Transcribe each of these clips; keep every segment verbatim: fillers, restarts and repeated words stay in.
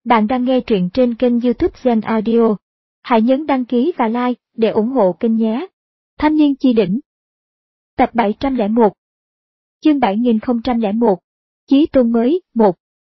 Bạn đang nghe truyện trên kênh YouTube Gen Audio. Hãy nhấn đăng ký và like để ủng hộ kênh nhé. Thanh niên chi đỉnh. Tập bảy trăm lẻ một. Chương bảy nghìn không trăm lẻ một. Chí tôn mới, một.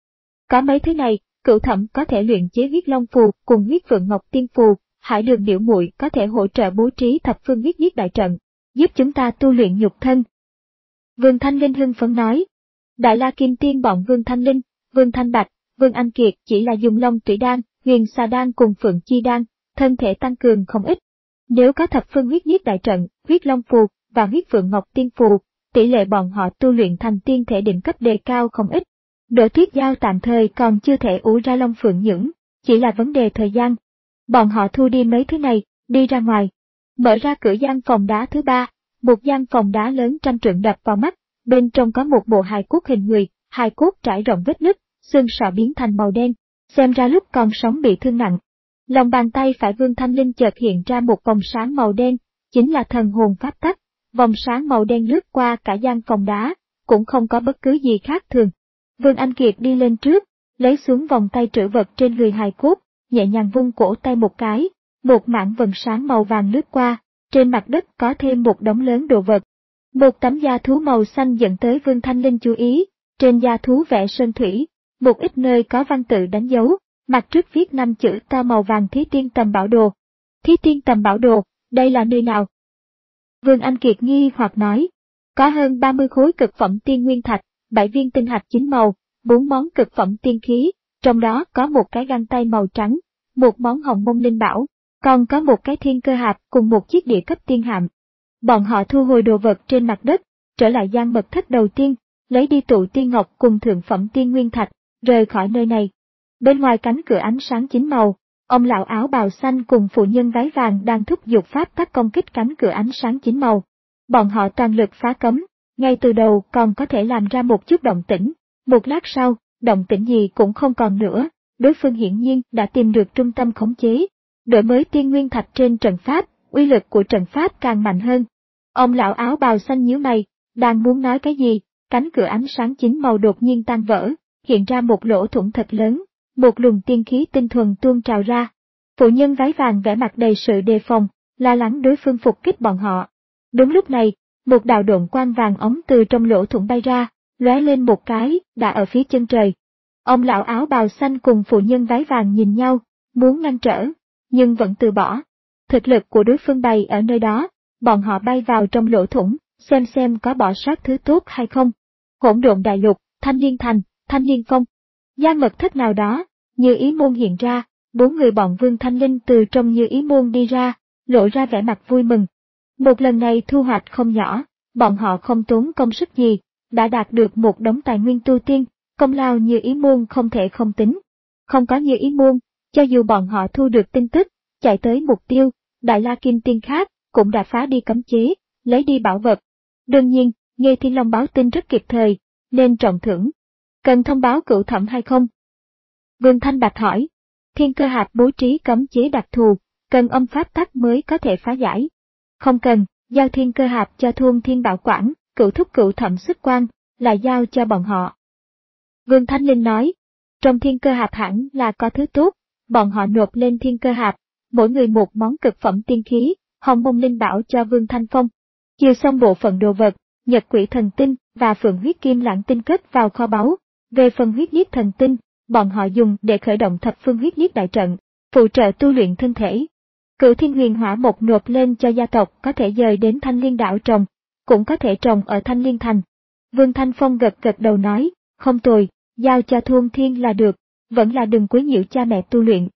Có mấy thứ này, Cửu Thẩm có thể luyện chế huyết long phù cùng huyết phượng ngọc tiên phù, Hải Đường biểu muội có thể hỗ trợ bố trí thập phương huyết giết đại trận, giúp chúng ta tu luyện nhục thân. Vương Thanh Linh hưng phấn nói. Đại La Kim Tiên bọn Vương Thanh Linh, Vương Thanh Bạch, Vương Anh Kiệt chỉ là dùng Long Tủy Đan, Huyền Xà Đan cùng Phượng Chi Đan, thân thể tăng cường không ít. Nếu có thập phương huyết giết đại trận, huyết long phù và huyết phượng ngọc tiên phù, tỷ lệ bọn họ tu luyện thành tiên thể đỉnh cấp đề cao không ít. Đỗ Tuyết Giao tạm thời còn chưa thể ủ ra Long Phượng Nhưỡng, chỉ là vấn đề thời gian. Bọn họ thu đi mấy thứ này, đi ra ngoài, mở ra cửa gian phòng đá thứ ba, một gian phòng đá lớn trăm trượng đập vào mắt, bên trong có một bộ hài cốt hình người, hài cốt trải rộng vết nứt, xương sọ biến thành màu đen, xem ra lúc còn sống bị thương nặng. Lòng bàn tay phải Vương Thanh Linh chợt hiện ra một vòng sáng màu đen, chính là thần hồn pháp tắc. Vòng sáng màu đen lướt qua cả gian phòng đá, cũng không có bất cứ gì khác thường. Vương Anh Kiệt đi lên trước, lấy xuống vòng tay trữ vật trên người hài cốt, nhẹ nhàng vung cổ tay một cái, một mảng vầng sáng màu vàng lướt qua, trên mặt đất có thêm một đống lớn đồ vật. Một tấm da thú màu xanh dẫn tới Vương Thanh Linh chú ý, trên da thú vẽ sơn thủy, một ít nơi có văn tự đánh dấu, mặt trước viết năm chữ to màu vàng Thí Tiên Tầm Bảo Đồ. Thí Tiên Tầm Bảo Đồ, đây là nơi nào? Vương Anh Kiệt nghi hoặc nói, có hơn ba mươi khối cực phẩm tiên nguyên thạch, bảy viên tinh hạch chín màu, bốn món cực phẩm tiên khí, trong đó có một cái găng tay màu trắng, một món hồng mông linh bảo, còn có một cái thiên cơ hạp cùng một chiếc địa cấp tiên hạm. Bọn họ thu hồi đồ vật trên mặt đất, trở lại gian mật thất đầu tiên, lấy đi tụ tiên ngọc cùng thượng phẩm tiên nguyên thạch, rời khỏi nơi này. Bên ngoài cánh cửa ánh sáng chín màu, ông lão áo bào xanh cùng phụ nhân váy vàng đang thúc giục pháp tắc công kích cánh cửa ánh sáng chín màu. Bọn họ toàn lực phá cấm, ngay từ đầu còn có thể làm ra một chút động tĩnh, một lát sau, động tĩnh gì cũng không còn nữa, đối phương hiển nhiên đã tìm được trung tâm khống chế. Đổi mới tiên nguyên thạch trên trận pháp, uy lực của trận pháp càng mạnh hơn. Ông lão áo bào xanh nhíu mày, đang muốn nói cái gì, cánh cửa ánh sáng chín màu đột nhiên tan vỡ, hiện ra một lỗ thủng thật lớn, một luồng tiên khí tinh thuần tuôn trào ra. Phụ nhân váy vàng vẻ mặt đầy sự đề phòng, lo lắng đối phương phục kích bọn họ. Đúng lúc này, một đạo độn quang vàng ống từ trong lỗ thủng bay ra, lóe lên một cái, đã ở phía chân trời. Ông lão áo bào xanh cùng phụ nhân váy vàng nhìn nhau, muốn ngăn trở, nhưng vẫn từ bỏ. Thực lực của đối phương bày ở nơi đó, bọn họ bay vào trong lỗ thủng, xem xem có bỏ sót thứ tốt hay không. Hỗn độn đại lục, Thanh Liên Thành, Thanh Liên Phong. Gian mật thất nào đó, Như Ý Môn hiện ra, bốn người bọn Vương Thanh Linh từ trong Như Ý Môn đi ra, lộ ra vẻ mặt vui mừng. Một lần này thu hoạch không nhỏ, bọn họ không tốn công sức gì, đã đạt được một đống tài nguyên tu tiên, công lao Như Ý Môn không thể không tính. Không có Như Ý Môn, cho dù bọn họ thu được tin tức, chạy tới mục tiêu, Đại La Kim Tiên khác, cũng đã phá đi cấm chế, lấy đi bảo vật. Đương nhiên, Nghê Thiên Long báo tin rất kịp thời, nên trọng thưởng. Cần thông báo Cửu Thẩm hay không? Vương Thanh Bạch hỏi. Thiên cơ hạp bố trí cấm chế đặc thù, cần âm pháp tắc mới có thể phá giải. Không cần, giao thiên cơ hạp cho thôn thiên bảo quản, Cửu thúc Cửu Thẩm xuất quan, là giao cho bọn họ. Vương Thanh Linh nói. Trong thiên cơ hạp hẳn là có thứ tốt, bọn họ nộp lên thiên cơ hạp, mỗi người một món cực phẩm tiên khí, hồng mông linh bảo cho Vương Thanh Phong. Chiều xong bộ phận đồ vật, Nhật Quỷ Thần Tinh và Phượng Huyết Kim Lãng Tinh cất vào kho báu. Về phần huyết liệt thần tinh, bọn họ dùng để khởi động thập phương huyết liệt đại trận, phụ trợ tu luyện thân thể. Cửu Thiên Huyền Hỏa Mộc nộp lên cho gia tộc có thể dời đến Thanh Liên đảo trồng, cũng có thể trồng ở Thanh Liên Thành. Vương Thanh Phong gật gật đầu nói, không tồi, giao cho thôn thiên là được, vẫn là đừng quấy nhiễu cha mẹ tu luyện.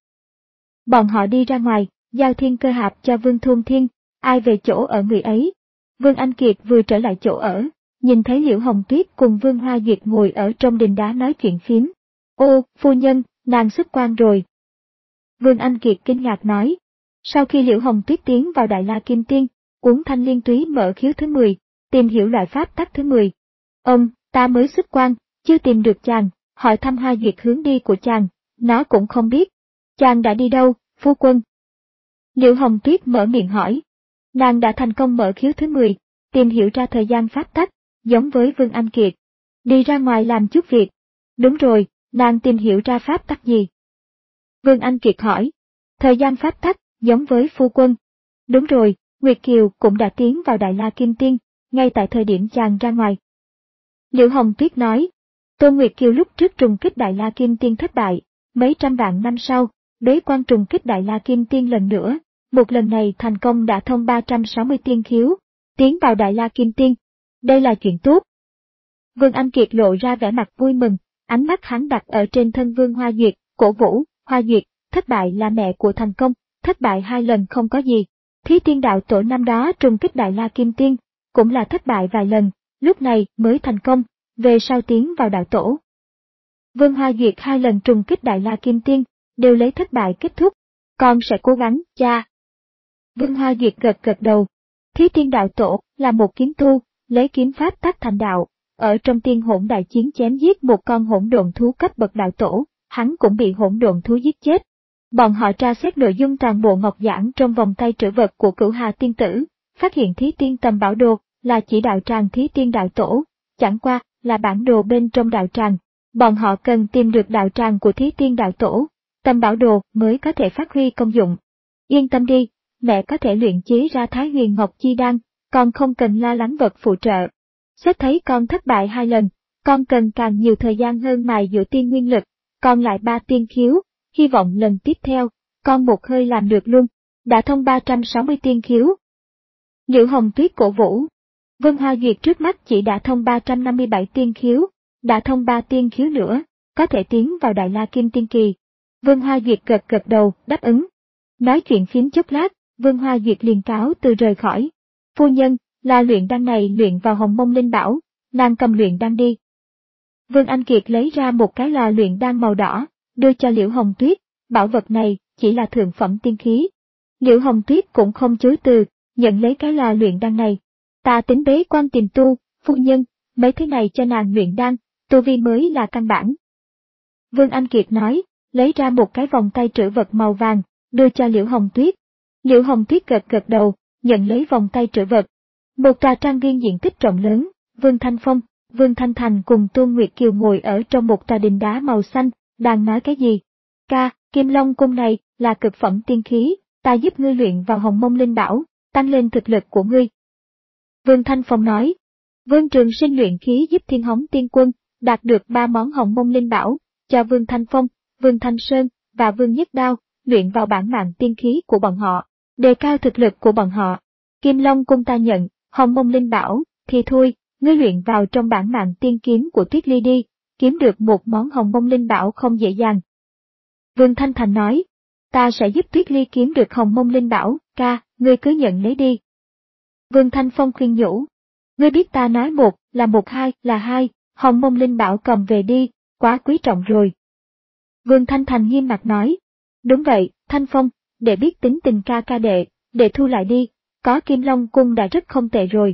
Bọn họ đi ra ngoài, giao thiên cơ hạp cho Vương Thôn Thiên, ai về chỗ ở người ấy. Vương Anh Kiệt vừa trở lại chỗ ở, nhìn thấy Liễu Hồng Tuyết cùng Vương Hoa Duyệt ngồi ở trong đình đá nói chuyện phím. Ô, phu nhân, nàng xuất quan rồi. Vương Anh Kiệt kinh ngạc nói. Sau khi Liễu Hồng Tuyết tiến vào Đại La Kim Tiên, uống thanh liên túy mở khiếu thứ mười, tìm hiểu loại pháp tắc thứ mười. Ông, ta mới xuất quan, chưa tìm được chàng, hỏi thăm Hoa Duyệt hướng đi của chàng, nó cũng không biết. Chàng đã đi đâu, phu quân? Liễu Hồng Tuyết mở miệng hỏi. Nàng đã thành công mở khiếu thứ mười, tìm hiểu ra thời gian pháp tắc, giống với Vương Anh Kiệt. Đi ra ngoài làm chút việc. Đúng rồi, nàng tìm hiểu ra pháp tắc gì? Vương Anh Kiệt hỏi. Thời gian pháp tắc, giống với phu quân. Đúng rồi, Nguyệt Kiều cũng đã tiến vào Đại La Kim Tiên, ngay tại thời điểm chàng ra ngoài. Liễu Hồng Tuyết nói. Tôn Nguyệt Kiều lúc trước trùng kích Đại La Kim Tiên thất bại, mấy trăm vạn năm sau, bế quan trùng kích Đại La Kim Tiên lần nữa, một lần này thành công đã thông ba trăm sáu mươi tiên khiếu, tiến vào Đại La Kim Tiên. Đây là chuyện tốt. Vương Anh Kiệt lộ ra vẻ mặt vui mừng, ánh mắt hắn đặt ở trên thân Vương Hoa Duyệt, cổ vũ, Hoa Duyệt, thất bại là mẹ của thành công, thất bại hai lần không có gì. Thí Tiên Đạo Tổ năm đó trùng kích Đại La Kim Tiên, cũng là thất bại vài lần, lúc này mới thành công, về sau tiến vào đạo tổ. Vương Hoa Duyệt hai lần trùng kích Đại La Kim Tiên, đều lấy thất bại kết thúc. Con sẽ cố gắng, cha. Vương Hoa Duyệt gật gật đầu. Thí Tiên Đạo Tổ là một kiếm tu, lấy kiếm pháp tác thành đạo, ở trong tiên hỗn đại chiến chém giết một con hỗn độn thú cấp bậc đạo tổ, hắn cũng bị hỗn độn thú giết chết. Bọn họ tra xét nội dung toàn bộ ngọc giảng trong vòng tay trữ vật của Cửu Hà Tiên Tử, phát hiện Thí Tiên Tầm Bảo Đồ là chỉ đạo tràng Thí Tiên Đạo Tổ, chẳng qua là bản đồ bên trong đạo tràng. Bọn họ cần tìm được đạo tràng của Thí Tiên Đạo Tổ, Tầm Bảo Đồ mới có thể phát huy công dụng. Yên tâm đi, mẹ có thể luyện chế ra Thái Huyền Ngọc Chi Đan, con không cần lo lắng vật phụ trợ. Xét thấy con thất bại hai lần, con cần càng nhiều thời gian hơn mài dũa tiên nguyên lực, còn lại ba tiên khiếu, hy vọng lần tiếp theo, con một hơi làm được luôn, đã thông ba trăm sáu mươi tiên khiếu. Liễu Hồng Tuyết cổ vũ. Vương Hoa Duyệt trước mắt chỉ đã thông ba trăm năm mươi bảy tiên khiếu, đã thông ba tiên khiếu nữa, có thể tiến vào Đại La Kim Tiên Kỳ. Vương Hoa Duyệt gật gật đầu, đáp ứng. Nói chuyện phím chốc lát, Vương Hoa Duyệt liền cáo từ rời khỏi. Phu nhân, là luyện đan này luyện vào Hồng Mông Linh Bảo, nàng cầm luyện đan đi. Vương Anh Kiệt lấy ra một cái lò luyện đan màu đỏ, đưa cho Liễu Hồng Tuyết, bảo vật này chỉ là thượng phẩm tiên khí. Liễu Hồng Tuyết cũng không chối từ, nhận lấy cái lò luyện đan này. Ta tính bế quan tìm tu, phu nhân, mấy thứ này cho nàng luyện đan, tu vi mới là căn bản. Vương Anh Kiệt nói, lấy ra một cái vòng tay trữ vật màu vàng, đưa cho Liễu Hồng Tuyết. Liễu Hồng Tuyết gật gật đầu, nhận lấy vòng tay trữ vật. Một tòa trang viên diện tích rộng lớn, Vương Thanh Phong, Vương Thanh Thành cùng Tôn Nguyệt Kiều ngồi ở trong một tòa đình đá màu xanh, đang nói cái gì? Ca, Kim Long cung này là cực phẩm tiên khí, ta giúp ngươi luyện vào Hồng Mông Linh Bảo, tăng lên thực lực của ngươi. Vương Thanh Phong nói, Vương Trường Sinh luyện khí giúp Thiên Hống Tiên Quân, đạt được ba món Hồng Mông Linh Bảo, cho Vương Thanh Phong, Vương Thanh Sơn và Vương Nhất Đao, luyện vào bản mạng tiên khí của bọn họ, đề cao thực lực của bọn họ. Kim Long cung ta nhận, Hồng Mông Linh Bảo, thì thôi, ngươi luyện vào trong bản mạng tiên kiếm của Tuyết Ly đi, kiếm được một món Hồng Mông Linh Bảo không dễ dàng. Vương Thanh Thành nói, ta sẽ giúp Tuyết Ly kiếm được Hồng Mông Linh Bảo, ca, ngươi cứ nhận lấy đi. Vương Thanh Phong khuyên nhủ, ngươi biết ta nói một là một hai là hai, Hồng Mông Linh Bảo cầm về đi, quá quý trọng rồi. Vương Thanh Thành nghiêm mặt nói, đúng vậy, Thanh Phong, để biết tính tình ca ca đệ, để thu lại đi, có Kim Long cung đã rất không tệ rồi.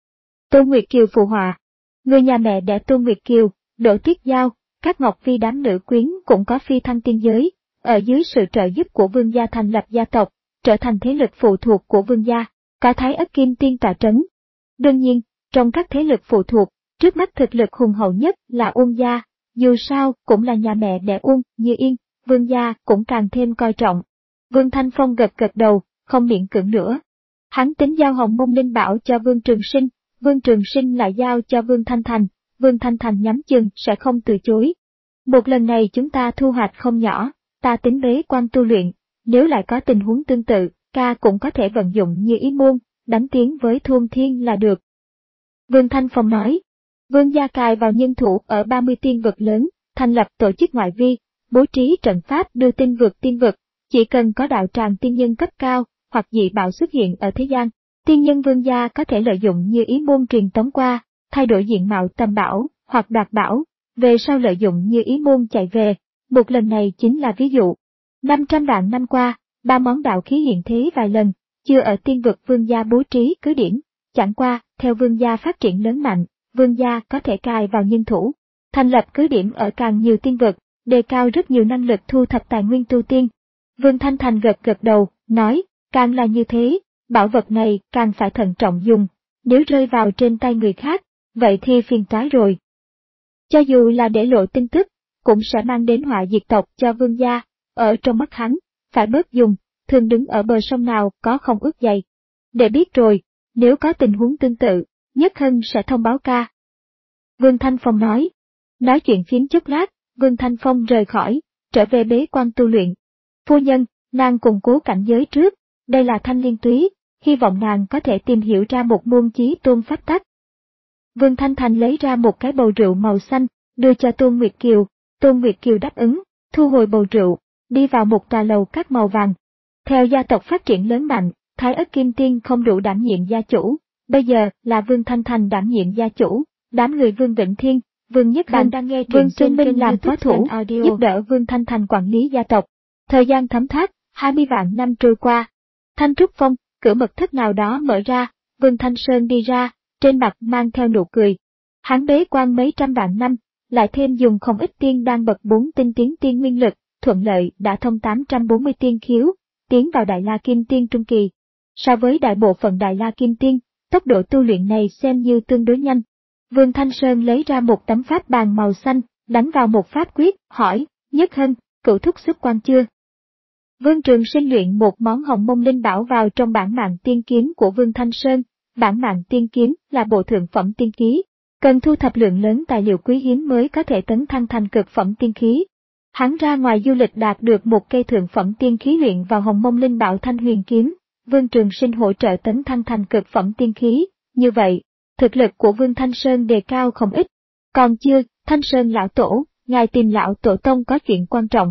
Tôn Nguyệt Kiều phụ họa, người nhà mẹ đẻ Tôn Nguyệt Kiều, Đỗ Tuyết Giao, các Ngọc Phi đám nữ quyến cũng có phi thăng tiên giới, ở dưới sự trợ giúp của Vương gia thành lập gia tộc, trở thành thế lực phụ thuộc của Vương gia, có Thái Ất Kim Tiên tọa trấn. Đương nhiên, trong các thế lực phụ thuộc, trước mắt thực lực hùng hậu nhất là Uông gia, dù sao cũng là nhà mẹ đẻ Uông Như Yên, Vương gia cũng càng thêm coi trọng. Vương Thanh Phong gật gật đầu, không miễn cưỡng nữa. Hắn tính giao Hồng Mông Linh Bảo cho Vương Trường Sinh, Vương Trường Sinh lại giao cho Vương Thanh Thành, Vương Thanh Thành nhắm chừng sẽ không từ chối. Một lần này chúng ta thu hoạch không nhỏ, ta tính bế quan tu luyện, nếu lại có tình huống tương tự, ca cũng có thể vận dụng như ý môn, đánh tiếng với Thôn Thiên là được. Vương Thanh Phong nói, Vương gia cài vào nhân thủ ở ba mươi tiên vực lớn, thành lập tổ chức ngoại vi, bố trí trận pháp đưa tin vượt tiên vực, chỉ cần có đạo tràng tiên nhân cấp cao, hoặc dị bảo xuất hiện ở thế gian, tiên nhân Vương gia có thể lợi dụng như ý môn truyền tống qua, thay đổi diện mạo tầm bảo, hoặc đoạt bảo, về sau lợi dụng như ý môn chạy về, một lần này chính là ví dụ. năm trăm vạn năm qua, ba món đạo khí hiện thế vài lần, chưa ở tiên vực Vương gia bố trí cứ điểm, chẳng qua, theo Vương gia phát triển lớn mạnh, Vương gia có thể cài vào nhân thủ, thành lập cứ điểm ở càng nhiều tiên vực, đề cao rất nhiều năng lực thu thập tài nguyên tu tiên. Vương Thanh Thành gật gật đầu, nói, càng là như thế, bảo vật này càng phải thận trọng dùng, nếu rơi vào trên tay người khác, vậy thì phiền toái rồi. Cho dù là để lộ tin tức, cũng sẽ mang đến họa diệt tộc cho Vương gia, ở trong mắt hắn, phải bớt dùng, thường đứng ở bờ sông nào có không ướt giày. Để biết rồi, nếu có tình huống tương tự, Nhất Hân sẽ thông báo ca. Vương Thanh Phong nói. Nói chuyện phiếm chốc lát, Vương Thanh Phong rời khỏi, trở về bế quan tu luyện. Phu nhân, nàng củng cố cảnh giới trước, đây là thanh liên túy, hy vọng nàng có thể tìm hiểu ra một môn chí tôn pháp tắc. Vương Thanh Thành lấy ra một cái bầu rượu màu xanh, đưa cho Tôn Nguyệt Kiều, Tôn Nguyệt Kiều đáp ứng, thu hồi bầu rượu, đi vào một tòa lầu các màu vàng. Theo gia tộc phát triển lớn mạnh, Thái Ất Kim Tiên không đủ đảm nhiệm gia chủ, bây giờ là Vương Thanh Thành đảm nhiệm gia chủ, đám người Vương Vĩnh Thiên, Vương Nhất Hân, đang nghe Vương trên Xuân Minh làm phó thủ, audio. giúp đỡ Vương Thanh Thành quản lý gia tộc. Thời gian thấm thoát, hai mươi vạn năm trôi qua. Thanh Trúc Phong, cửa mật thất nào đó mở ra, Vương Thanh Sơn đi ra, trên mặt mang theo nụ cười. Hắn bế quan mấy trăm vạn năm, lại thêm dùng không ít tiên đan bậc bốn tinh tiến tiên nguyên lực, thuận lợi đã thông tám trăm bốn mươi tiên khiếu, tiến vào Đại La Kim Tiên trung kỳ. So với đại bộ phận Đại La Kim Tiên, tốc độ tu luyện này xem như tương đối nhanh. Vương Thanh Sơn lấy ra một tấm pháp bàn màu xanh, đánh vào một pháp quyết, hỏi, Nhất Hân, cửu thúc xuất quan chưa? Vương Trường Sinh luyện một món hồng mông linh bảo vào trong bản mạng tiên kiếm của Vương Thanh Sơn. Bản mạng tiên kiếm là bộ thượng phẩm tiên khí, cần thu thập lượng lớn tài liệu quý hiếm mới có thể tấn thăng thành cực phẩm tiên khí. Hắn ra ngoài du lịch đạt được một cây thượng phẩm tiên khí luyện vào hồng mông linh bảo Thanh Huyền kiếm, Vương Trường Sinh hỗ trợ tấn thăng thành cực phẩm tiên khí, như vậy, thực lực của Vương Thanh Sơn đề cao không ít. Còn chưa, Thanh Sơn lão tổ, ngài tìm lão tổ tông có chuyện quan trọng.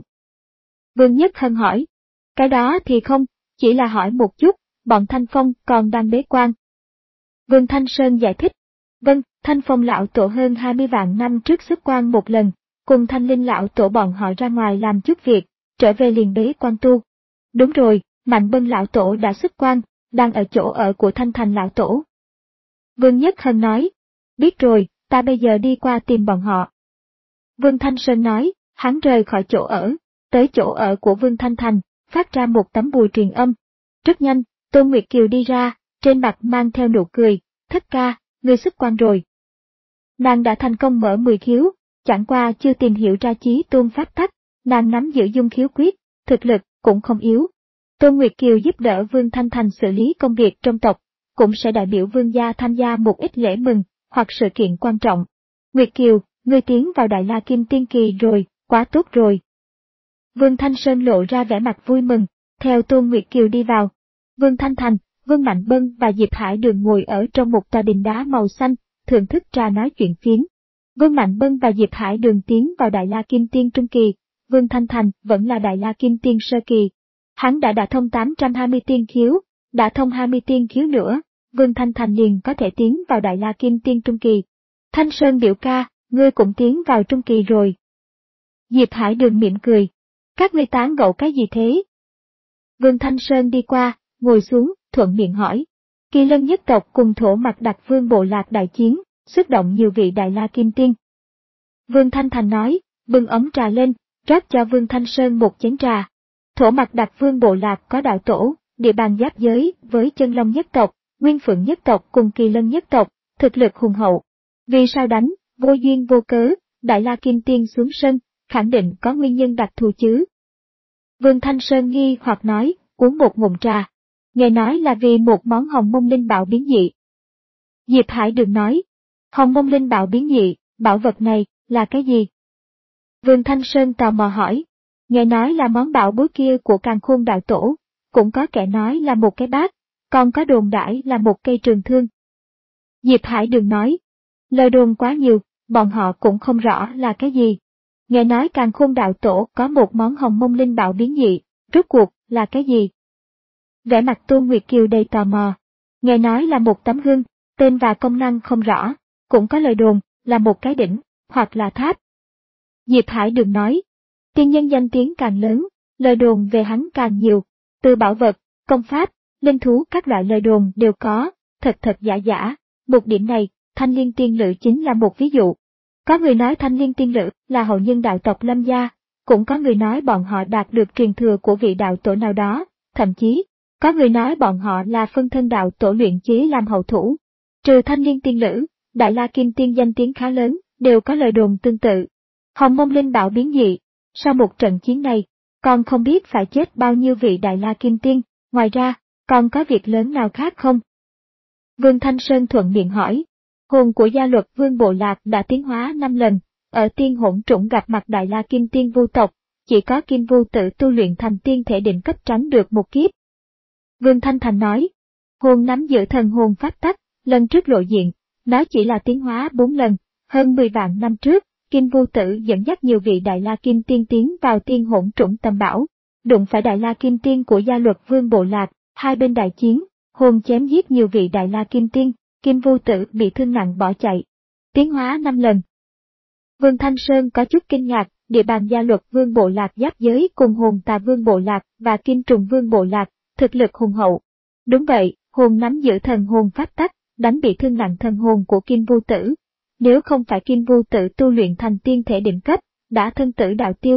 Vương Nhất Hân hỏi, cái đó thì không, chỉ là hỏi một chút, bọn Thanh Phong còn đang bế quan. Vương Thanh Sơn giải thích, vâng, Thanh Phong lão tổ hơn hai mươi vạn năm trước xuất quan một lần, cùng Thanh Linh lão tổ bọn họ ra ngoài làm chút việc, trở về liền bế quan tu. Đúng rồi, Mạnh Bân lão tổ đã xuất quan, đang ở chỗ ở của Thanh Thành lão tổ. Vương Nhất Hân nói, biết rồi, ta bây giờ đi qua tìm bọn họ. Vương Thanh Sơn nói, hắn rời khỏi chỗ ở, tới chỗ ở của Vương Thanh Thành, phát ra một tấm bùa truyền âm. Rất nhanh, Tôn Nguyệt Kiều đi ra, trên mặt mang theo nụ cười, thất ca, ngươi xuất quan rồi. Nàng đã thành công mở mười khiếu, chẳng qua chưa tìm hiểu ra chí tôn pháp tắc, nàng nắm giữ dung khiếu quyết, thực lực cũng không yếu. Tôn Nguyệt Kiều giúp đỡ Vương Thanh Thành xử lý công việc trong tộc, cũng sẽ đại biểu Vương gia tham gia một ít lễ mừng, hoặc sự kiện quan trọng. Nguyệt Kiều, ngươi tiến vào Đại La Kim Tiên kỳ rồi, quá tốt rồi. Vương Thanh Sơn lộ ra vẻ mặt vui mừng, theo Tôn Nguyệt Kiều đi vào. Vương Thanh Thành, Vương Mạnh Bân và Diệp Hải Đường ngồi ở trong một tòa đình đá màu xanh, thưởng thức trà nói chuyện phiếm. Vương Mạnh Bân và Diệp Hải Đường tiến vào Đại La Kim Tiên trung kỳ, Vương Thanh Thành vẫn là Đại La Kim Tiên sơ kỳ. Hắn đã đả thông tám trăm hai mươi tiên khiếu, đã thông hai mươi tiên khiếu nữa, Vương Thanh Thành liền có thể tiến vào Đại La Kim Tiên trung kỳ. Thanh Sơn biểu ca, ngươi cũng tiến vào trung kỳ rồi. Diệp Hải Đường mỉm cười. Các ngươi tán gẫu cái gì thế? Vương Thanh Sơn đi qua, ngồi xuống, thuận miệng hỏi. Kỳ Lân nhất tộc cùng thổ mặc đặc vương bộ lạc đại chiến, xuất động nhiều vị Đại La Kim Tiên. Vương Thanh Thành nói, bưng ống trà lên, rót cho Vương Thanh Sơn một chén trà. Thổ mặc đặc vương bộ lạc có đạo tổ, địa bàn giáp giới với Chân Long nhất tộc, Nguyên Phượng nhất tộc cùng Kỳ Lân nhất tộc, thực lực hùng hậu. Vì sao đánh, vô duyên vô cớ, Đại La Kim Tiên xuống sân, khẳng định có nguyên nhân đặc thù chứ. Vương Thanh Sơn nghi hoặc nói, uống một ngụm trà. Nghe nói là vì một món hồng mông linh bảo biến dị. Diệp Hải Đường nói, hồng mông linh bảo biến dị, bảo vật này, là cái gì? Vương Thanh Sơn tò mò hỏi, nghe nói là món bảo bối kia của Càn Khôn đạo tổ, cũng có kẻ nói là một cái bát, còn có đồn đãi là một cây trường thương. Diệp Hải Đường nói, lời đồn quá nhiều, bọn họ cũng không rõ là cái gì. Nghe nói Càn Khôn đạo tổ có một món hồng mông linh bảo biến dị, rốt cuộc là cái gì? Vẻ mặt Tôn Nguyệt Kiều đầy tò mò. Nghe nói là một tấm gương, tên và công năng không rõ, cũng có lời đồn là một cái đỉnh, hoặc là tháp. Diệp Hải Đường nói, tiên nhân danh tiếng càng lớn, lời đồn về hắn càng nhiều, từ bảo vật, công pháp, linh thú các loại lời đồn đều có, thật thật giả giả. Một điểm này, Thanh Liên Tiên Lữ chính là một ví dụ. Có người nói Thanh Liên Tiên Lữ là hậu nhân đạo tộc Lâm gia, cũng có người nói bọn họ đạt được truyền thừa của vị đạo tổ nào đó, thậm chí, có người nói bọn họ là phân thân đạo tổ luyện chế làm hậu thủ. Trừ Thanh Liên Tiên Lữ, Đại La Kim Tiên danh tiếng khá lớn, đều có lời đồn tương tự. Hồng mông linh bảo biến dị. Sau một trận chiến này, con không biết phải chết bao nhiêu vị Đại La Kim Tiên, ngoài ra, còn có việc lớn nào khác không? Vương Thanh Sơn thuận miệng hỏi. Hồn của gia luật Vương Bộ Lạc đã tiến hóa năm lần, ở tiên hỗn trũng gặp mặt Đại La Kim Tiên Vu tộc, chỉ có Kim Vu tự tu luyện thành tiên thể định cấp tránh được một kiếp. Vương Thanh Thành nói, hồn nắm giữ thần hồn pháp tắc, lần trước lộ diện, nó chỉ là tiến hóa bốn lần, hơn mười vạn năm trước, Kim Vu tự dẫn dắt nhiều vị Đại La Kim Tiên tiến vào tiên hỗn trũng tầm bảo, đụng phải Đại La Kim Tiên của gia luật Vương Bộ Lạc, hai bên đại chiến, hồn chém giết nhiều vị Đại La Kim Tiên, Kim Vu tự bị thương nặng bỏ chạy. Tiến hóa năm lần. Vương Thanh Sơn có chút kinh ngạc, địa bàn gia luật Vương Bộ Lạc giáp giới cùng hồn tà Vương Bộ Lạc và Kim Trùng Vương Bộ Lạc, thực lực hùng hậu. Đúng vậy, hồn nắm giữ thần hồn pháp tắc, đánh bị thương nặng thần hồn của Kim Vu tử. Nếu không phải Kim Vu tử tu luyện thành tiên thể đỉnh cấp, đã thân tử đạo tiêu.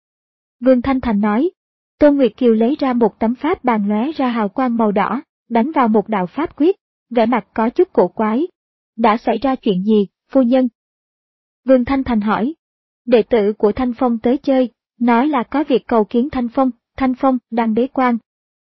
Vương Thanh Thành nói, Tôn Nguyệt Kiều lấy ra một tấm pháp bàn lóe ra hào quang màu đỏ, đánh vào một đạo pháp quyết, vẻ mặt có chút cổ quái. Đã xảy ra chuyện gì, phu nhân? Vương Thanh Thành hỏi. Đệ tử của Thanh Phong tới chơi, nói là có việc cầu kiến Thanh Phong, Thanh Phong đang bế quan.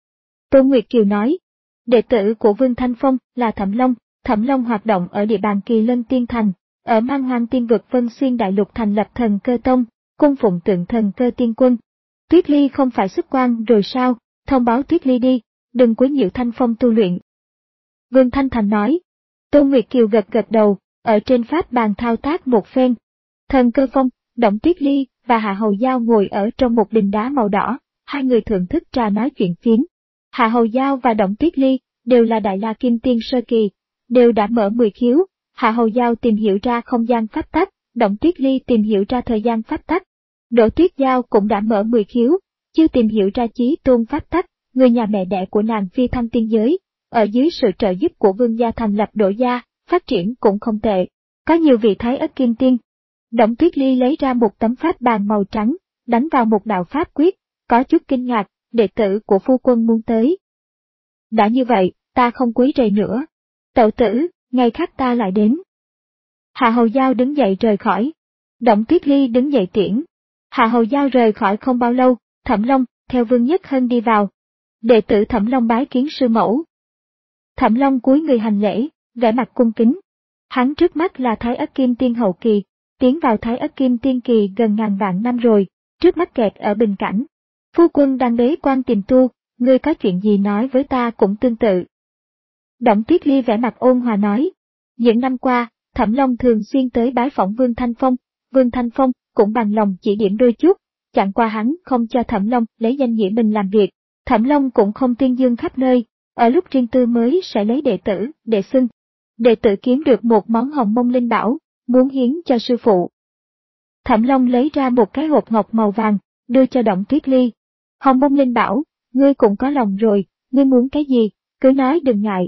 Tôn Nguyệt Kiều nói, đệ tử của Vương Thanh Phong là Thẩm Long, Thẩm Long hoạt động ở địa bàn Kỳ Lân Tiên Thành, ở Man Hoang Tiên vực Vân Xuyên Đại Lục thành lập Thần Cơ Tông, cung phụng tượng Thần Cơ Tiên Quân. Tuyết Ly không phải xuất quan rồi sao, thông báo Tuyết Ly đi, đừng quấy nhiễu Thanh Phong tu luyện. Vương Thanh Thành nói. Tôn Nguyệt Kiều gật gật đầu, ở trên pháp bàn thao tác một phen. Thần Cơ Phong, Động Tuyết Ly và Hạ Hầu Giao ngồi ở trong một đình đá màu đỏ, hai người thưởng thức trà nói chuyện phiếm. Hạ Hầu Giao và Động Tuyết Ly đều là Đại La Kim Tiên sơ kỳ, đều đã mở mười khiếu. Hạ Hầu Giao tìm hiểu ra không gian pháp tắc, Động Tuyết Ly tìm hiểu ra thời gian pháp tắc. Đỗ Tuyết Giao cũng đã mở mười khiếu, chưa tìm hiểu ra chí tôn pháp tắc, người nhà mẹ đẻ của nàng phi thăng tiên giới, ở dưới sự trợ giúp của vương gia thành lập Đỗ gia, phát triển cũng không tệ. Có nhiều vị thái ất kim tiên. Động Tuyết Ly lấy ra một tấm pháp bàn màu trắng, đánh vào một đạo pháp quyết, có chút kinh ngạc, đệ tử của phu quân muốn tới. Đã như vậy, ta không quấy rầy nữa. Tẩu tử, ngày khác ta lại đến. Hạ Hầu Giao đứng dậy rời khỏi. Động Tuyết Ly đứng dậy tiễn. Hạ Hầu Giao rời khỏi không bao lâu, Thẩm Long, theo Vương Nhất Hân đi vào. Đệ tử Thẩm Long bái kiến sư mẫu. Thẩm Long cúi người hành lễ, vẻ mặt cung kính. Hắn trước mắt là Thái Ất Kim Tiên hậu kỳ, tiến vào Thái Ất Kim Tiên kỳ gần ngàn vạn năm rồi, trước mắt kẹt ở bình cảnh. Phu quân đang bế quan tìm tu, ngươi có chuyện gì nói với ta cũng tương tự. Động Tuyết Ly vẻ mặt ôn hòa nói. Những năm qua, Thẩm Long thường xuyên tới bái phỏng Vương Thanh Phong, Vương Thanh Phong cũng bằng lòng chỉ điểm đôi chút, chẳng qua hắn không cho Thẩm Long lấy danh nghĩa mình làm việc, Thẩm Long cũng không tuyên dương khắp nơi, ở lúc riêng tư mới sẽ lấy đệ tử, đệ xưng. Đệ tử kiếm được một món hồng mông linh bảo, muốn hiến cho sư phụ. Thẩm Long lấy ra một cái hộp ngọc màu vàng, đưa cho Động Tuyết Ly. Hồng mông linh bảo, ngươi cũng có lòng rồi, ngươi muốn cái gì, cứ nói đừng ngại.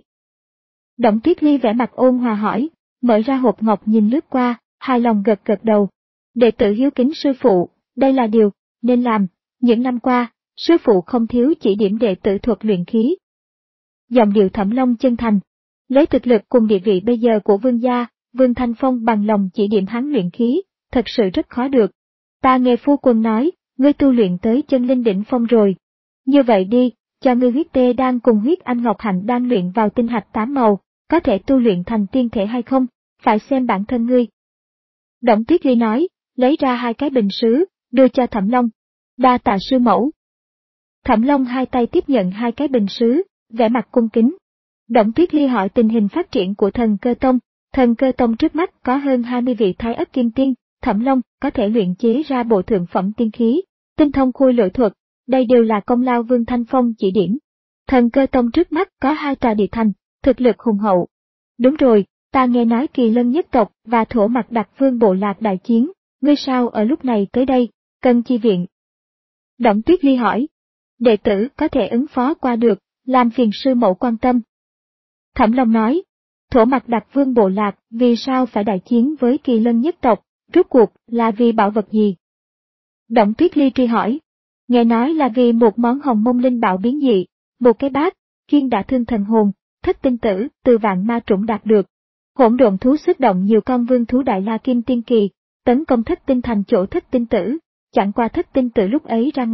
Động Tuyết Ly vẻ mặt ôn hòa hỏi, mở ra hộp ngọc nhìn lướt qua, hài lòng gật gật đầu. Đệ tử hiếu kính sư phụ, đây là điều nên làm, những năm qua, sư phụ không thiếu chỉ điểm đệ tử thuật luyện khí. Giọng điệu Thẩm Long chân thành, lấy thực lực cùng địa vị bây giờ của Vương gia, Vương Thanh Phong bằng lòng chỉ điểm hắn luyện khí, thật sự rất khó được. Ta nghe phu quân nói, ngươi tu luyện tới chân linh đỉnh phong rồi. Như vậy đi, cho ngươi huyết tê đan cùng huyết anh ngọc hạnh đan luyện vào tinh hạch tám màu, có thể tu luyện thành tiên thể hay không, phải xem bản thân ngươi. Động Tuyết Ly nói, lấy ra hai cái bình sứ, đưa cho Thẩm Long. Đa tạ sư mẫu. Thẩm Long hai tay tiếp nhận hai cái bình sứ, vẻ mặt cung kính. Động Tuyết Ly hỏi tình hình phát triển của Thần Cơ Tông. Thần Cơ Tông trước mắt có hơn hai mươi vị thái ất kim tiên, Thẩm Long có thể luyện chế ra bộ thượng phẩm tiên khí, tinh thông khôi lỗi thuật, đây đều là công lao Vương Thanh Phong chỉ điểm. Thần Cơ Tông trước mắt có hai tòa địa thành, thực lực hùng hậu. Đúng rồi, ta nghe nói Kỳ Lân nhất tộc và Thổ Mặc Đặc Vương Bộ Lạc đại chiến, ngươi sao ở lúc này tới đây, cần chi viện? Động Tuyết Ly hỏi. Đệ tử có thể ứng phó qua được, làm phiền sư mẫu quan tâm. Thẩm Long nói, Thổ Mặc Đặc Vương Bộ Lạc vì sao phải đại chiến với Kỳ Lân nhất tộc, rốt cuộc là vì bảo vật gì? Động Tuyết Ly truy hỏi. Nghe nói là vì một món hồng mông linh bảo biến dị, một cái bát, chuyên đả thương thần hồn, thất tinh tử từ vạn ma trũng đạt được. Hỗn độn thú xuất động nhiều con vương thú Đại La Kim Tiên kỳ, tấn công thất tinh thành chỗ thất tinh tử, chẳng qua thất tinh tử lúc ấy ra ngoài,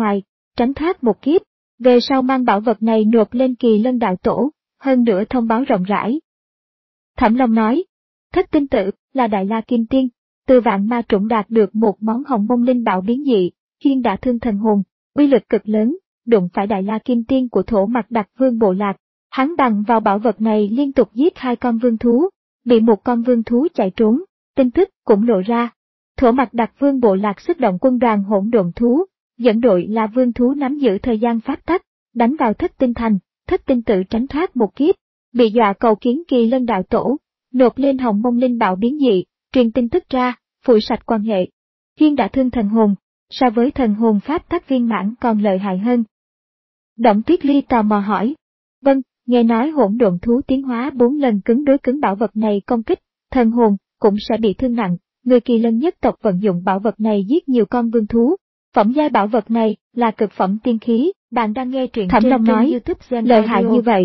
tránh thoát một kiếp, về sau mang bảo vật này nộp lên Kỳ Lân đạo tổ, hơn nữa thông báo rộng rãi. Thẩm Long nói, Thất Tinh Tử là Đại La Kim Tiên, từ vạn ma trùng đạt được một món hồng mông linh bảo biến dị, chuyên đả thương thần hồn, uy lực cực lớn, đụng phải Đại La Kim Tiên của Thổ Mặc Đặc Vương bộ lạc, hắn bằng vào bảo vật này liên tục giết hai con vương thú, bị một con vương thú chạy trốn, tin tức cũng lộ ra. Thổ Mặc Đặc Vương bộ lạc xuất động quân đoàn hỗn độn thú, dẫn đội là vương thú nắm giữ thời gian pháp tắc, đánh vào Thất Tinh Thành, Thất Tinh Tự tránh thoát một kiếp, bị dọa cầu kiến Kỳ Lân đạo tổ, nộp lên hồng mông linh bảo biến dị, truyền tin tức ra, phủi sạch quan hệ. Chuyên đả thương thần hồn, so với thần hồn pháp tắc viên mãn còn lợi hại hơn. Động Tuyết Ly tò mò hỏi, vâng, nghe nói hỗn độn thú tiến hóa bốn lần cứng đối cứng bảo vật này công kích, thần hồn cũng sẽ bị thương nặng, người Kỳ Lân nhất tộc vận dụng bảo vật này giết nhiều con vương thú. Phẩm giai bảo vật này là cực phẩm tiên khí, bạn đang nghe truyện Thẩm Long nói, YouTube lợi hại như vậy.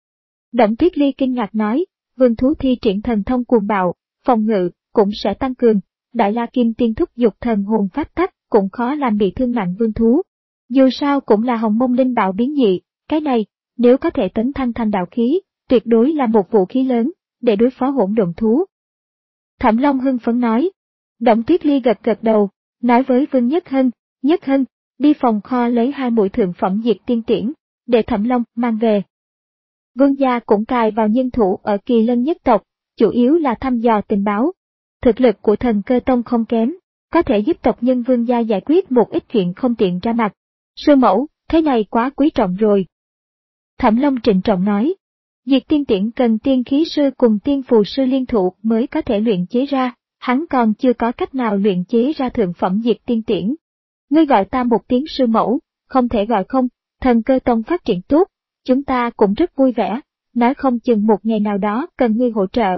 Động Tuyết Ly kinh ngạc nói, vương thú thi triển thần thông cuồng bạo, phòng ngự cũng sẽ tăng cường, Đại La Kim Tiên thúc dục thần hồn pháp tắc cũng khó làm bị thương nặng vương thú. Dù sao cũng là hồng mông linh bảo biến dị, cái này nếu có thể tấn thăng thành đạo khí, tuyệt đối là một vũ khí lớn để đối phó hỗn độn thú. Thẩm Long hưng phấn nói. Động Tuyết Ly gật gật đầu, nói với Vương Nhất Hân, Nhất Hân, đi phòng kho lấy hai mũi thượng phẩm diệt tiên tiễn, để Thẩm Long mang về. Vương gia cũng cài vào nhân thủ ở Kỳ Lân nhất tộc, chủ yếu là thăm dò tình báo. Thực lực của Thần Cơ Tông không kém, có thể giúp tộc nhân Vương gia giải quyết một ít chuyện không tiện ra mặt. Sư mẫu, thế này quá quý trọng rồi. Thẩm Long trịnh trọng nói, diệt tiên tiễn cần tiên khí sư cùng tiên phù sư liên thủ mới có thể luyện chế ra, hắn còn chưa có cách nào luyện chế ra thượng phẩm diệt tiên tiễn. Ngươi gọi ta một tiếng sư mẫu, không thể gọi không, Thần Cơ Tông phát triển tốt, chúng ta cũng rất vui vẻ, nói không chừng một ngày nào đó cần ngươi hỗ trợ.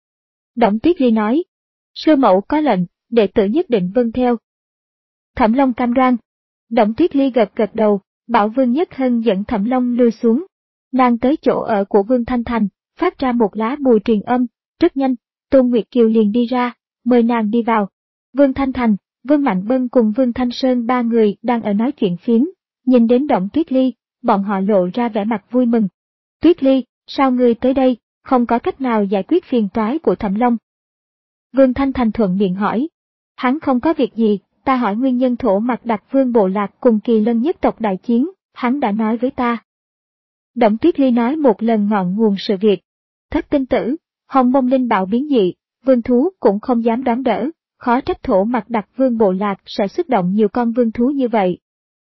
Động Tuyết Ly nói, sư mẫu có lệnh, đệ tử nhất định vâng theo. Thẩm Long cam đoan. Động Tuyết Ly gật gật đầu, bảo Vương Nhất Hân dẫn Thẩm Long lui xuống. Nàng tới chỗ ở của Vương Thanh Thành, phát ra một lá bùa truyền âm, rất nhanh, Tôn Nguyệt Kiều liền đi ra, mời nàng đi vào. Vương Thanh Thành, Vương Mạnh Bân cùng Vương Thanh Sơn ba người đang ở nói chuyện phiếm, nhìn đến Động Tuyết Ly, bọn họ lộ ra vẻ mặt vui mừng. Tuyết Ly, sao ngươi tới đây, không có cách nào giải quyết phiền toái của Thẩm Long? Vương Thanh Thành thuận miệng hỏi. Hắn không có việc gì, ta hỏi nguyên nhân Thổ Mặc Đặc Vương bộ lạc cùng Kỳ Lân nhất tộc đại chiến, hắn đã nói với ta. Động Tuyết Ly nói một lần ngọn nguồn sự việc. Thất Tinh Tử, hồng mông linh bảo biến dị, vương thú cũng không dám đón đỡ, khó trách Thổ Mặc Đặc Vương bộ lạc sẽ xuất động nhiều con vương thú như vậy.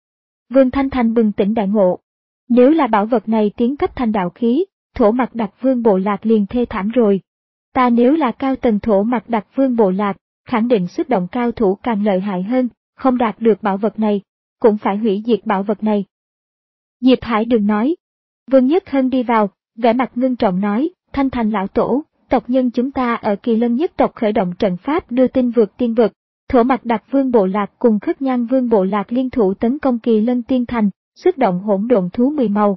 Vương Thanh Thành bừng tỉnh đại ngộ. Nếu là bảo vật này tiến cấp thành đạo khí, Thổ Mặc Đặc Vương bộ lạc liền thê thảm rồi. Ta nếu là cao tầng Thổ Mặc Đặc Vương bộ lạc, khẳng định xuất động cao thủ càng lợi hại hơn, không đạt được bảo vật này, cũng phải hủy diệt bảo vật này. Diệp Hải đừng nói. Vương Nhất Hân đi vào, vẻ mặt ngưng trọng nói, Thanh Thành lão tổ, tộc nhân chúng ta ở Kỳ Lân nhất tộc khởi động trận pháp đưa tin vượt tiên vực, Thổ Mặc Đặc Vương bộ lạc cùng Khất Nhan Vương bộ lạc liên thủ tấn công Kỳ Lân Tiên Thành, xuất động hỗn độn thú mười màu.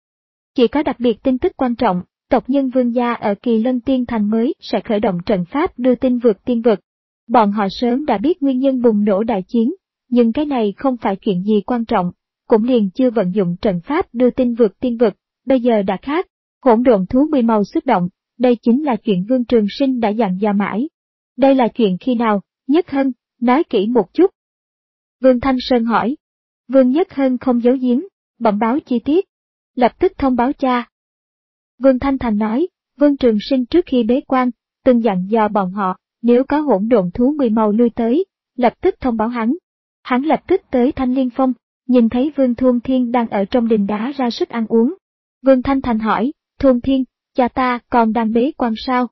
Chỉ có đặc biệt tin tức quan trọng, tộc nhân Vương gia ở Kỳ Lân Tiên Thành mới sẽ khởi động trận pháp đưa tin vượt tiên vực. Bọn họ sớm đã biết nguyên nhân bùng nổ đại chiến, nhưng cái này không phải chuyện gì quan trọng, cũng liền chưa vận dụng trận pháp đưa tin vượt tiên vực, bây giờ đã khác, hỗn độn thú mười màu xuất động, đây chính là chuyện Vương Trường Sinh đã dặn dò mãi. Đây là chuyện khi nào, Nhất Hân, nói kỹ một chút. Vương Thanh Sơn hỏi. Vương Nhất Hân không giấu giếm, bẩm báo chi tiết. Lập tức thông báo cha. Vương Thanh Thành nói, Vương Trường Sinh trước khi bế quan, từng dặn dò bọn họ, nếu có hỗn độn thú mười màu lui tới, lập tức thông báo hắn. Hắn lập tức tới Thanh Liên Phong, nhìn thấy Vương Thôn Thiên đang ở trong đình đá ra sức ăn uống. Vương Thanh Thành hỏi, Thôn Thiên, cha ta còn đang bế quan sao?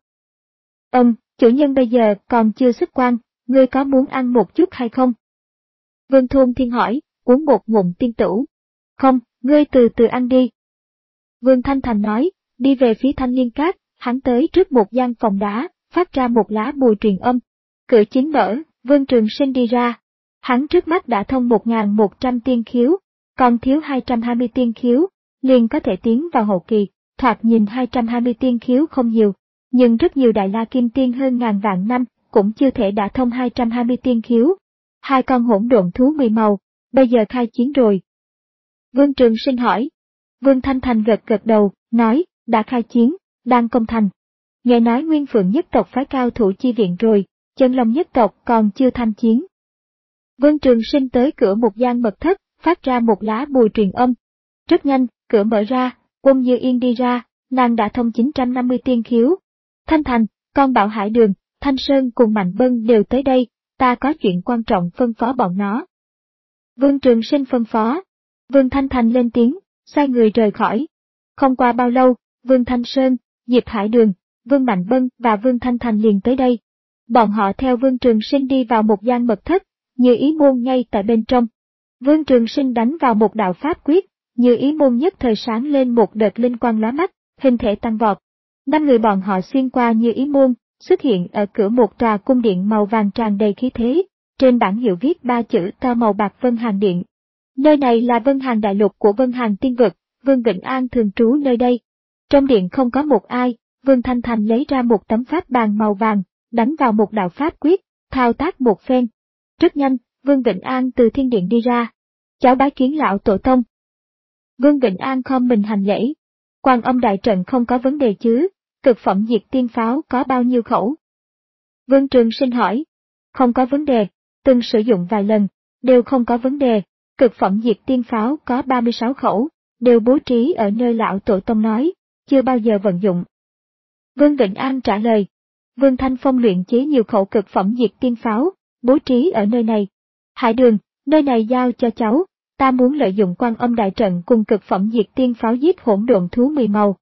Ừm, chủ nhân bây giờ còn chưa xuất quan, ngươi có muốn ăn một chút hay không? Vương Thôn Thiên hỏi, uống một ngụm tiên tử. Không, ngươi từ từ ăn đi. Vương Thanh Thành nói, đi về phía Thanh Liên Các, hắn tới trước một gian phòng đá, phát ra một lá bùa truyền âm. Cửa chính mở, Vương Trường Sinh đi ra. Hắn trước mắt đã thông một nghìn một trăm tiên khiếu, còn thiếu hai trăm hai mươi tiên khiếu, liền có thể tiến vào hậu kỳ. Thoạt nhìn hai trăm hai mươi tiên khiếu không nhiều, nhưng rất nhiều Đại La Kim Tiên hơn ngàn vạn năm cũng chưa thể đã thông hai trăm hai mươi tiên khiếu. Hai con hỗn độn thú mười màu, bây giờ khai chiến rồi. Vương Trường Sinh hỏi. Vương Thanh Thành gật gật đầu, nói, đã khai chiến, đang công thành. Nghe nói Nguyên Phượng nhất tộc phái cao thủ chi viện rồi, Chân Long nhất tộc còn chưa tham chiến. Vương Trường Sinh tới cửa một gian mật thất, phát ra một lá bùa truyền âm. Rất nhanh, cửa mở ra, Quân Như Yên đi ra, nàng đã thông chín trăm năm mươi tiên khiếu. Thanh Thành, con Bảo Hải Đường, Thanh Sơn cùng Mạnh Bân đều tới đây, ta có chuyện quan trọng phân phó bọn nó. Vương Trường Sinh phân phó. Vương Thanh Thành lên tiếng, xoay người rời khỏi. Không qua bao lâu, Vương Thanh Sơn, Diệp Hải Đường, Vương Mạnh Bân và Vương Thanh Thành liền tới đây. Bọn họ theo Vương Trường Sinh đi vào một gian mật thất, Như Ý môn ngay tại bên trong. Vương Trường Sinh đánh vào một đạo pháp quyết, Như Ý môn nhất thời sáng lên một đợt linh quang lóa mắt, hình thể tăng vọt. Năm người bọn họ xuyên qua Như Ý môn, xuất hiện ở cửa một tòa cung điện màu vàng tràn đầy khí thế, trên bảng hiệu viết ba chữ to màu bạc Vân Hàn Điện. Nơi này là Vân Hàn Đại Lục của Vân Hàn Tiên Vực, Vương Vĩnh An thường trú nơi đây. Trong điện không có một ai, Vương Thanh Thành lấy ra một tấm pháp bàn màu vàng, đánh vào một đạo pháp quyết, thao tác một phen. Rất nhanh, Vương Vĩnh An từ thiên điện đi ra. Cháu bái kiến lão tổ tông. Vương Vĩnh An khom mình hành lễ. Quan Âm đại trận không có vấn đề chứ, cực phẩm diệt tiên pháo có bao nhiêu khẩu? Vương Trường Sinh hỏi. Không có vấn đề, từng sử dụng vài lần, đều không có vấn đề, cực phẩm diệt tiên pháo có ba mươi sáu khẩu, đều bố trí ở nơi lão tổ tông nói, chưa bao giờ vận dụng. Vương Vĩnh An trả lời. Vương Thanh Phong luyện chế nhiều khẩu cực phẩm diệt tiên pháo, bố trí ở nơi này. Hải Đường, nơi này giao cho cháu, ta muốn lợi dụng Quan Âm đại trận cùng cực phẩm diệt tiên pháo giết hỗn độn thú mười màu.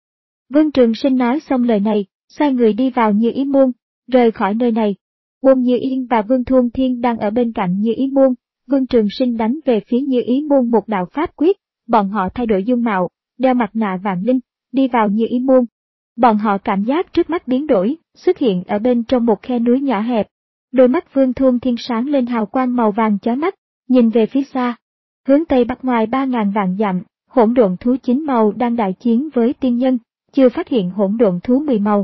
Vương Trường Sinh nói xong lời này, xoay người đi vào Như Ý môn, rời khỏi nơi này. Quân Như Yên và Vương Thuôn Thiên đang ở bên cạnh Như Ý môn, Vương Trường Sinh đánh về phía Như Ý môn một đạo pháp quyết, bọn họ thay đổi dung mạo, đeo mặt nạ vạn linh, đi vào Như Ý môn. Bọn họ cảm giác trước mắt biến đổi, xuất hiện ở bên trong một khe núi nhỏ hẹp. Đôi mắt Vương Thuôn Thiên sáng lên hào quang màu vàng chói mắt, nhìn về phía xa. Hướng tây bắc ngoài ba ngàn vạn dặm, hỗn độn thú chín màu đang đại chiến với tiên nhân, chưa phát hiện hỗn độn thú mười màu.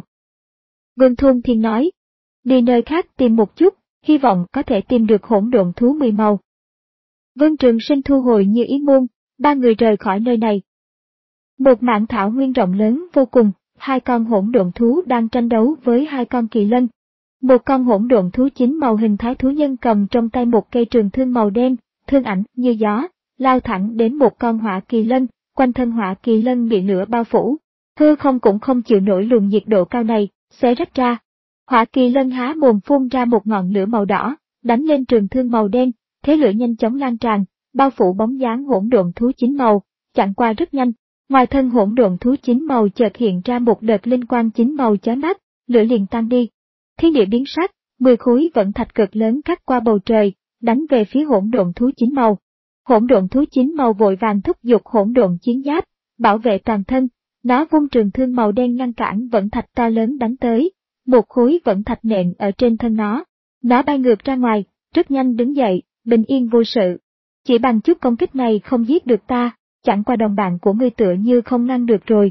Vương Thuôn Thiên nói, đi nơi khác tìm một chút, hy vọng có thể tìm được hỗn độn thú mười màu. Vương Trường Sinh thu hồi Như Ý môn, ba người rời khỏi nơi này. Một mảng thảo nguyên rộng lớn vô cùng, hai con hỗn độn thú đang tranh đấu với hai con kỳ lân. Một con hỗn độn thú chín màu hình thái thú nhân cầm trong tay một cây trường thương màu đen, thương ảnh như gió, lao thẳng đến một con hỏa kỳ lân, quanh thân hỏa kỳ lân bị lửa bao phủ. Hư không cũng không chịu nổi luồng nhiệt độ cao này, xé rách ra. Hỏa kỳ lân há mồm phun ra một ngọn lửa màu đỏ, đánh lên trường thương màu đen, thế lửa nhanh chóng lan tràn, bao phủ bóng dáng hỗn độn thú chín màu, chặn qua rất nhanh. Ngoài thân hỗn độn thú chín màu chợt hiện ra một đợt linh quang chín màu chói mắt, lửa liền tan đi. Thiên địa biến sắc, mười khối vận thạch cực lớn cắt qua bầu trời, đánh về phía hỗn độn thú chín màu. Hỗn độn thú chín màu vội vàng thúc giục hỗn độn chiến giáp, bảo vệ toàn thân. Nó vung trường thương màu đen ngăn cản vận thạch to lớn đánh tới, một khối vận thạch nện ở trên thân nó. Nó bay ngược ra ngoài, rất nhanh đứng dậy, bình yên vô sự. Chỉ bằng chút công kích này không giết được ta, chẳng qua đồng bạn của ngươi tựa như không ngăn được rồi.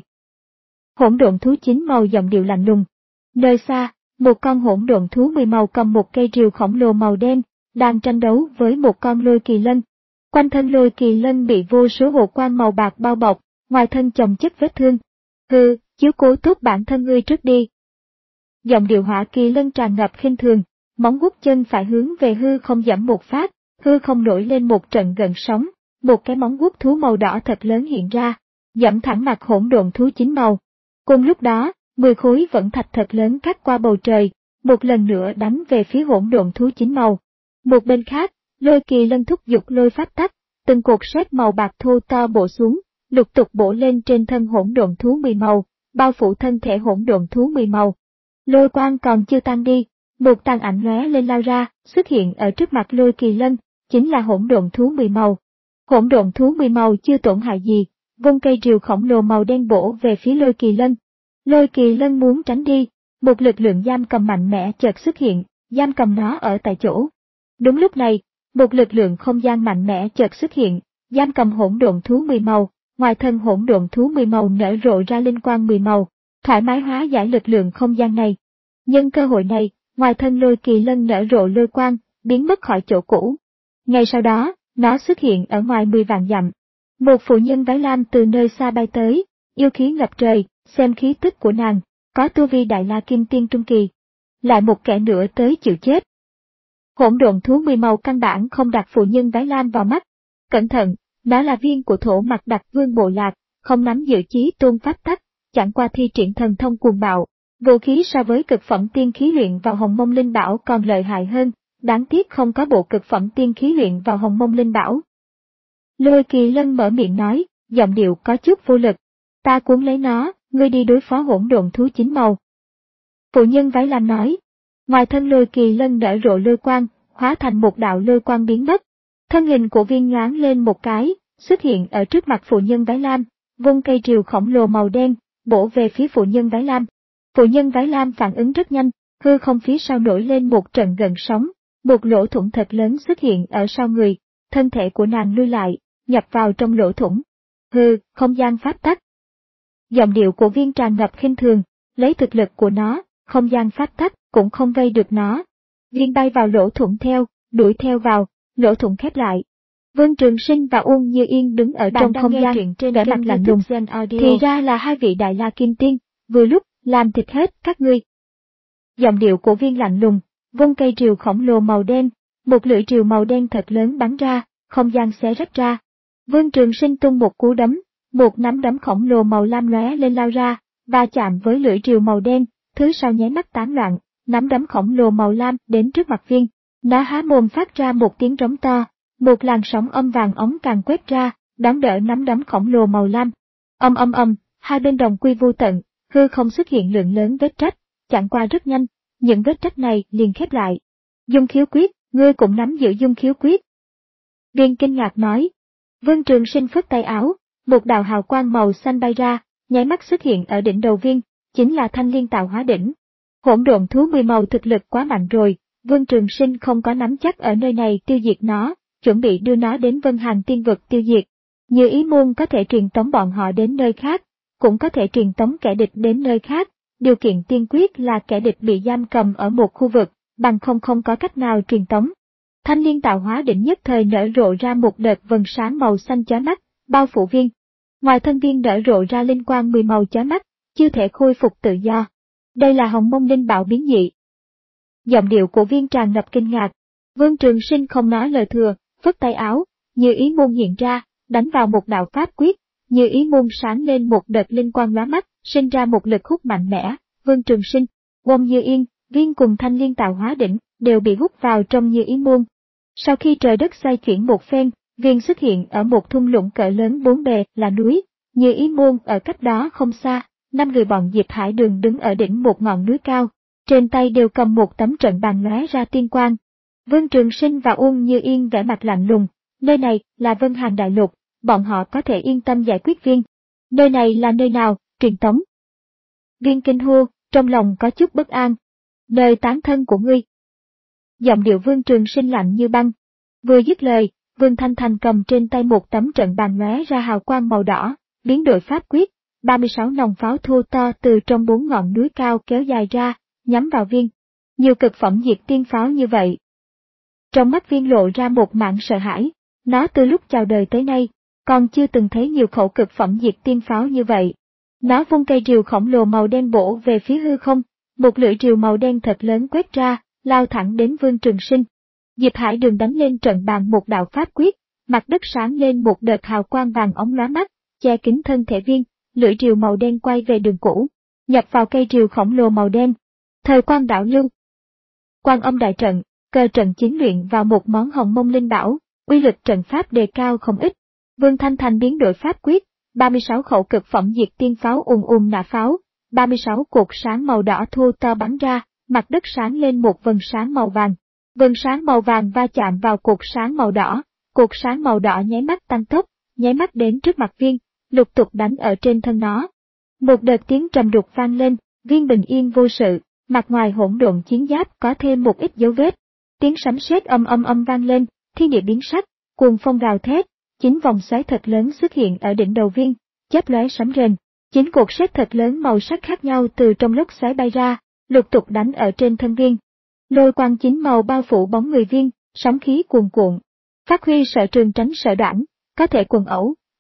Hỗn độn thú chín màu giọng điệu lạnh lùng. Nơi xa, một con hỗn độn thú mười màu cầm một cây rìu khổng lồ màu đen, đang tranh đấu với một con lôi kỳ lân. Quanh thân lôi kỳ lân bị vô số hồ quang màu bạc bao bọc, ngoài thân chồng chất vết thương. Hừ, chiếu cố tốt bản thân ngươi trước đi. Giọng điệu hỏa kỳ lân tràn ngập khinh thường, móng vuốt chân phải hướng về hư không giẫm một phát, hư không nổi lên một trận gợn sóng, một cái móng vuốt thú màu đỏ thật lớn hiện ra, giẫm thẳng mặt hỗn độn thú chín màu. Cùng lúc đó, mười khối vận thạch thật lớn cắt qua bầu trời, một lần nữa đánh về phía hỗn độn thú chín màu. Một bên khác, lôi kỳ lân thúc giục lôi pháp tắc, từng cột sét màu bạc thô to bổ xuống, lục tục bổ lên trên thân hỗn độn thú mười màu, bao phủ thân thể hỗn độn thú mười màu. Lôi quang còn chưa tan đi, một tàn ảnh lóe lên lao ra, xuất hiện ở trước mặt lôi kỳ lân, chính là hỗn độn thú mười màu. Hỗn độn thú mười màu chưa tổn hại gì, vung cây rìu khổng lồ màu đen bổ về phía lôi kỳ lân. Lôi kỳ lân muốn tránh đi, một lực lượng giam cầm mạnh mẽ chợt xuất hiện, giam cầm nó ở tại chỗ. Đúng lúc này, một lực lượng không gian mạnh mẽ chợt xuất hiện, giam cầm hỗn độn thú mười màu, ngoài thân hỗn độn thú mười màu nở rộ ra linh quang mười màu, thoải mái hóa giải lực lượng không gian này. Nhân cơ hội này, ngoài thân lôi kỳ lân nở rộ lôi quang, biến mất khỏi chỗ cũ. Ngay sau đó, nó xuất hiện ở ngoài mười vạn dặm. Một phụ nhân váy lam từ nơi xa bay tới, yêu khí ngập trời, xem khí tức của nàng, có tu vi đại la kim tiên trung kỳ. Lại một kẻ nữa tới chịu chết. Hỗn độn thú mười màu căn bản không đặt phụ nhân váy lam vào mắt. Cẩn thận, đó là viên của thổ mặc đặc vương bộ lạc, không nắm giữ chí tôn pháp tắc, chẳng qua thi triển thần thông cuồng bạo. Vũ khí so với cực phẩm tiên khí luyện vào hồng mông linh bảo còn lợi hại hơn, đáng tiếc không có bộ cực phẩm tiên khí luyện vào hồng mông linh bảo. Lôi Kỳ Lân mở miệng nói, giọng điệu có chút vô lực. Ta cuốn lấy nó, ngươi đi đối phó hỗn độn thú chín màu. Phụ nhân váy lam nói. Ngoài thân Lôi Kỳ Lân nở rộ lôi quang, hóa thành một đạo lôi quang biến mất. Thân hình của viên nhoáng lên một cái, xuất hiện ở trước mặt phụ nhân váy lam, vung cây rìu khổng lồ màu đen, bổ về phía phụ nhân váy lam. Phụ nhân váy lam phản ứng rất nhanh, hư không phía sau nổi lên một trận gần sóng, một lỗ thủng thật lớn xuất hiện ở sau người, thân thể của nàng lui lại, nhập vào trong lỗ thủng. Hư, không gian pháp tắc. Giọng điệu của viên tràn ngập khinh thường, lấy thực lực của nó, không gian pháp tắc cũng không vây được nó. Viên bay vào lỗ thủng theo, đuổi theo vào, lỗ thủng khép lại. Vương Trường Sinh và Uông Như Yên đứng ở trong không gian, vẻ mặt lạnh lùng, thì ra là hai vị đại la kim tiên, vừa lúc làm thịt hết các ngươi. Giọng điệu của viên lạnh lùng, vung cây rìu khổng lồ màu đen, một lưỡi rìu màu đen thật lớn bắn ra, không gian xé rách ra. Vương Trường Sinh tung một cú đấm, một nắm đấm khổng lồ màu lam lóe lên lao ra, va chạm với lưỡi rìu màu đen, thứ sau nháy mắt tán loạn, nắm đấm khổng lồ màu lam đến trước mặt viên. Nó há mồm phát ra một tiếng rống to, một làn sóng âm vàng ống càng quét ra, đón đỡ nắm đấm khổng lồ màu lam. Âm âm âm, hai bên đồng quy vô tận, hư không xuất hiện lượng lớn vết rách, chẳng qua rất nhanh, những vết rách này liền khép lại. Dung khiếu quyết, ngươi cũng nắm giữ dung khiếu quyết. Viên kinh ngạc nói. Vương Trường Sinh phất tay áo, một đạo hào quang màu xanh bay ra, nháy mắt xuất hiện ở đỉnh đầu viên, chính là thanh liên tạo hóa đỉnh. Hỗn độn thú mười màu thực lực quá mạnh rồi, Vương Trường Sinh không có nắm chắc ở nơi này tiêu diệt nó, chuẩn bị đưa nó đến Vân Hàng tiên vực tiêu diệt. Như ý môn có thể truyền tống bọn họ đến nơi khác, cũng có thể truyền tống kẻ địch đến nơi khác, điều kiện tiên quyết là kẻ địch bị giam cầm ở một khu vực, bằng không không có cách nào truyền tống. Thanh liên tạo hóa đỉnh nhất thời nở rộ ra một đợt vầng sáng màu xanh chói mắt, bao phủ viên. Ngoài thân viên nở rộ ra linh quang mười màu chói mắt, chưa thể khôi phục tự do. Đây là hồng mông linh bảo biến dị. Giọng điệu của viên tràn ngập kinh ngạc. Vương Trường Sinh không nói lời thừa, phất tay áo, như ý môn hiện ra, đánh vào một đạo pháp quyết, như ý môn sáng lên một đợt linh quang lóa mắt, sinh ra một lực hút mạnh mẽ. Vương Trường Sinh, Uông Như Yên, viên cùng thanh liên tạo hóa đỉnh đều bị hút vào trong như ý môn. Sau khi trời đất xoay chuyển một phen, viên xuất hiện ở một thung lũng cỡ lớn bốn bề là núi, như ý môn ở cách đó không xa. Năm người bọn Diệp Hải Đường đứng ở đỉnh một ngọn núi cao, trên tay đều cầm một tấm trận bàn lóe ra tiên quang. Vương Trường Sinh và Uông Như Yên vẻ mặt lạnh lùng, nơi này là Vân Hàng đại lục, bọn họ có thể yên tâm giải quyết viên. Nơi này là nơi nào, truyền tống? Viên kinh hô, trong lòng có chút bất an. Nơi tán thân của ngươi. Giọng điệu Vương Trường Sinh lạnh như băng. Vừa dứt lời, Vương Thanh Thành cầm trên tay một tấm trận bàn lóe ra hào quang màu đỏ, biến đổi pháp quyết. ba mươi sáu nòng pháo thô to từ trong bốn ngọn núi cao kéo dài ra, nhắm vào viên. Nhiều cực phẩm diệt tiên pháo như vậy. Trong mắt viên lộ ra một mảng sợ hãi, nó từ lúc chào đời tới nay, còn chưa từng thấy nhiều khẩu cực phẩm diệt tiên pháo như vậy. Nó vung cây rìu khổng lồ màu đen bổ về phía hư không, một lưỡi rìu màu đen thật lớn quét ra, lao thẳng đến Vương Trường Sinh. Diệp Hải Đường đánh lên trận bàn một đạo pháp quyết, mặt đất sáng lên một đợt hào quang vàng óng lóa mắt, che kín thân thể viên. Lưỡi rìu màu đen quay về đường cũ, nhập vào cây rìu khổng lồ màu đen. Thời quang đảo lưu. Quan âm đại trận, cơ trận chiến luyện vào một món hồng mông linh bảo, uy lực trận pháp đề cao không ít. Vương Thanh Thành biến đổi pháp quyết, ba mươi sáu khẩu cực phẩm diệt tiên pháo ùn ùn nã pháo, ba mươi sáu cột sáng màu đỏ thô to bắn ra, mặt đất sáng lên một vầng sáng màu vàng. Vầng sáng màu vàng va chạm vào cột sáng màu đỏ, cột sáng màu đỏ nháy mắt tăng tốc, nháy mắt đến trước mặt viên. Lục tục đánh ở trên thân nó. Một đợt tiếng trầm đục vang lên, viên bình yên vô sự, mặt ngoài hỗn độn chiến giáp có thêm một ít dấu vết. Tiếng sấm sét âm âm âm vang lên, thiên địa biến sắc, cuồng phong gào thét, chín vòng xoáy thật lớn xuất hiện ở đỉnh đầu viên, chớp lóe sấm rền, chín cột sét thật lớn màu sắc khác nhau từ trong lốc xoáy bay ra, lục tục đánh ở trên thân viên. Lôi quang chín màu bao phủ bóng người viên, sóng khí cuồn cuộn. Phát huy sở trường tránh sở đoản, có thể quần ẩu.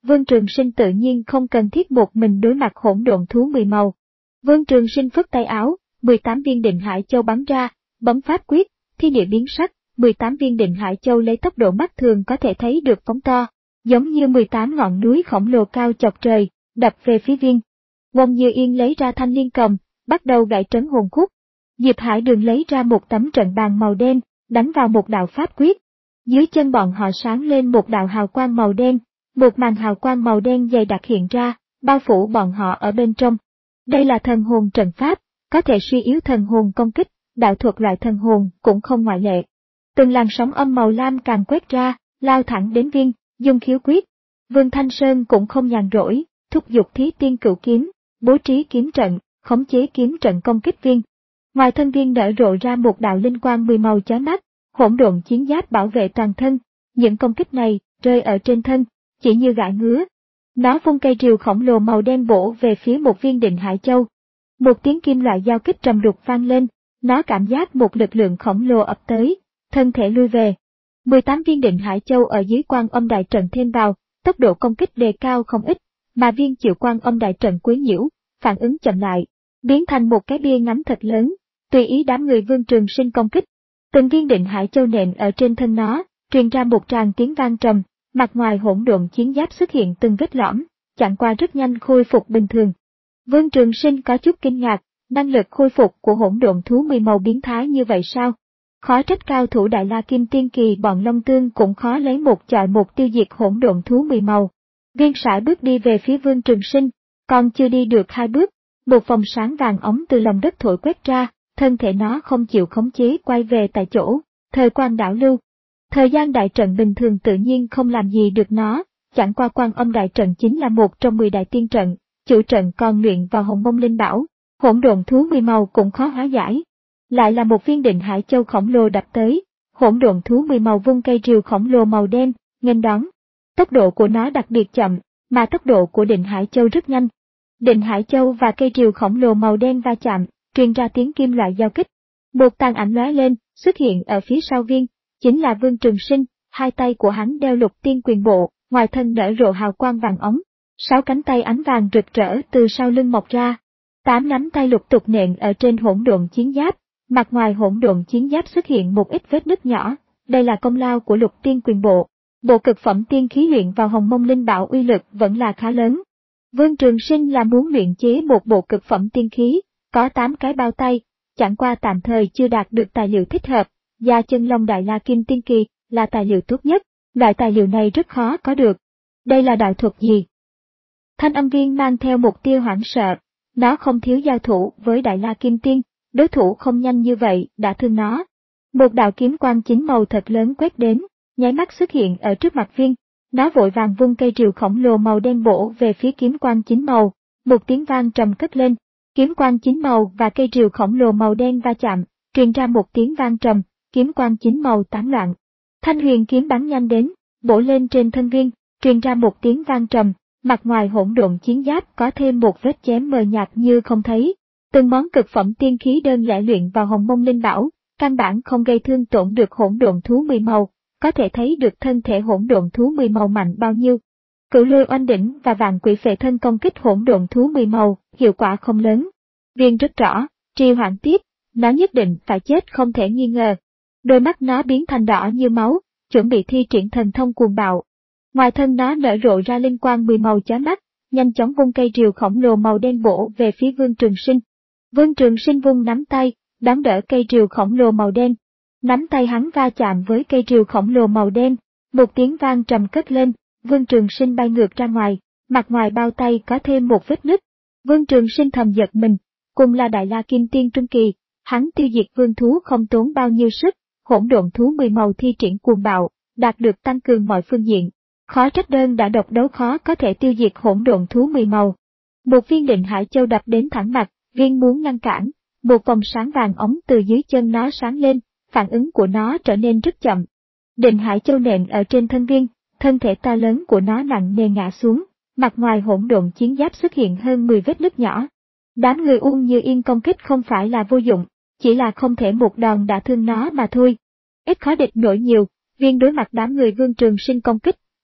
Vương Trường Sinh tự nhiên không cần thiết một mình đối mặt hỗn độn thú mười màu. Vương Trường Sinh phất tay áo, mười tám viên định hải châu bắn ra, bấm pháp quyết, thiên địa biến sắc, mười tám viên định hải châu lấy tốc độ mắt thường có thể thấy được phóng to, giống như mười tám ngọn núi khổng lồ cao chọc trời, đập về phía viên. Wong Như Yên lấy ra thanh liên cầm, bắt đầu gảy trấn hồn khúc. Diệp Hải Đường lấy ra một tấm trận bàn màu đen, đánh vào một đạo pháp quyết. Dưới chân bọn họ sáng lên một đạo hào quang màu đen, một màn hào quang màu đen dày đặc hiện ra, bao phủ bọn họ ở bên trong. Đây là thần hồn trận pháp, có thể suy yếu thần hồn công kích, đạo thuật loại thần hồn cũng không ngoại lệ. Từng làn sóng âm màu lam càng quét ra, lao thẳng đến viên, dùng khiếu quyết. Vương Thanh Sơn cũng không nhàn rỗi, thúc giục Thí Tiên Cửu Kiếm, bố trí kiếm trận, khống chế kiếm trận công kích viên. Ngoài thân viên nở rộ ra một đạo linh quang mười màu chói mắt, hỗn độn chiến giáp bảo vệ toàn thân. Những công kích này rơi ở trên thân, chỉ như gãi ngứa. Nó vung cây rìu khổng lồ màu đen bổ về phía một viên định hải châu. Một tiếng kim loại giao kích trầm đục vang lên, nó cảm giác một lực lượng khổng lồ ập tới, thân thể lui về. mười tám viên định hải châu ở dưới Quan Âm đại trận thêm vào, tốc độ công kích đề cao không ít, mà viên chịu Quan Âm đại trận quấy nhiễu, phản ứng chậm lại, biến thành một cái bia ngắm thật lớn, tùy ý đám người Vương Trường Sinh công kích. Từng viên định hải châu nện ở trên thân nó, truyền ra một tràng tiếng vang trầm, mặt ngoài hỗn độn chiến giáp xuất hiện từng vết lõm, chẳng qua rất nhanh khôi phục bình thường. Vương Trường Sinh có chút kinh ngạc, năng lực khôi phục của hỗn độn thú mười màu biến thái như vậy sao? Khó trách cao thủ Đại La Kim Tiên Kỳ bọn Long Tương cũng khó lấy một chọi một tiêu diệt hỗn độn thú mười màu. Viên sải bước đi về phía Vương Trường Sinh, còn chưa đi được hai bước, một vòng sáng vàng óng từ lòng đất thổi quét ra, thân thể nó không chịu khống chế quay về tại chỗ, thời quan đảo lưu. Thời gian đại trận bình thường tự nhiên không làm gì được nó, chẳng qua Quan Âm đại trận chính là một trong mười đại tiên trận, chủ trận còn luyện vào Hồng Mông Linh Bảo, hỗn độn thú mười màu cũng khó hóa giải. Lại là một viên định hải châu khổng lồ đập tới, hỗn độn thú mười màu vung cây rìu khổng lồ màu đen, nghênh đón. Tốc độ của nó đặc biệt chậm, mà tốc độ của định hải châu rất nhanh. Định hải châu và cây rìu khổng lồ màu đen va chạm, truyền ra tiếng kim loại giao kích. Một tàn ảnh lóe lên, xuất hiện ở phía sau viên, chính là Vương Trường Sinh, hai tay của hắn đeo lục tiên quyền bộ, ngoài thân nở rộ hào quang vàng óng, sáu cánh tay ánh vàng rực rỡ từ sau lưng mọc ra. Tám nắm tay lục tục nện ở trên hỗn độn chiến giáp, mặt ngoài hỗn độn chiến giáp xuất hiện một ít vết nứt nhỏ, đây là công lao của lục tiên quyền bộ. Bộ cực phẩm tiên khí luyện vào Hồng Mông Linh Bảo uy lực vẫn là khá lớn. Vương Trường Sinh là muốn luyện chế một bộ cực phẩm tiên khí, có tám cái bao tay, chẳng qua tạm thời chưa đạt được tài liệu thích hợp, da chân long Đại La Kim Tiên Kỳ là tài liệu tốt nhất, loại tài liệu này rất khó có được. Đây là đạo thuật gì? Thanh âm viên mang theo một tia hoảng sợ, nó không thiếu giao thủ với Đại La Kim Tiên, đối thủ không nhanh như vậy đã thương nó. Một đạo kiếm quang chính màu thật lớn quét đến, nháy mắt xuất hiện ở trước mặt viên, nó vội vàng vung cây rìu khổng lồ màu đen bổ về phía kiếm quang chính màu, một tiếng vang trầm cất lên, kiếm quang chính màu và cây rìu khổng lồ màu đen va chạm, truyền ra một tiếng vang trầm, kiếm quang chính màu tán loạn. Thanh huyền kiếm bắn nhanh đến, bổ lên trên thân viên, truyền ra một tiếng vang trầm, mặt ngoài hỗn độn chiến giáp có thêm một vết chém mờ nhạt như không thấy. Từng món cực phẩm tiên khí đơn lẻ luyện vào Hồng Mông Linh Bảo, căn bản không gây thương tổn được hỗn độn thú mười màu, có thể thấy được thân thể hỗn độn thú mười màu mạnh bao nhiêu. Cửu Lôi Oanh Đỉnh và Vạn Quỷ Phệ Thân công kích hỗn độn thú mười màu, hiệu quả không lớn. Viên rất rõ, trì hoãn tiếp, nó nhất định phải chết không thể nghi ngờ. Đôi mắt nó biến thành đỏ như máu, chuẩn bị thi triển thần thông cuồng bạo. Ngoài thân nó nở rộ ra linh quang mười màu chói mắt, nhanh chóng vung cây rìu khổng lồ màu đen bổ về phía Vương Trường Sinh. Vương Trường Sinh vung nắm tay, đón đỡ cây rìu khổng lồ màu đen. Nắm tay hắn va chạm với cây rìu khổng lồ màu đen, một tiếng vang trầm cất lên, Vương Trường Sinh bay ngược ra ngoài, mặt ngoài bao tay có thêm một vết nứt. Vương Trường Sinh thầm giật mình, cùng là Đại La Kim Tiên Trung Kỳ, hắn tiêu diệt vương thú không tốn bao nhiêu sức, hỗn độn thú mười màu thi triển cuồng bạo, đạt được tăng cường mọi phương diện. Khó trách đơn đã độc đấu khó có thể tiêu diệt hỗn độn thú mười màu. Một viên định hải châu đập đến thẳng mặt, viên muốn ngăn cản, một vòng sáng vàng ống từ dưới chân nó sáng lên, phản ứng của nó trở nên rất chậm. Định hải châu nện ở trên thân viên, thân thể to lớn của nó nặng nề ngã xuống, mặt ngoài hỗn độn chiến giáp xuất hiện hơn mười vết nứt nhỏ. Đám người Uông Như Yên công kích không phải là vô dụng, chỉ là không thể một đòn đã thương nó mà thôi. Ít khó địch nổi nhiều, viên đối mặt đám người Vương Trường Sinh công kích,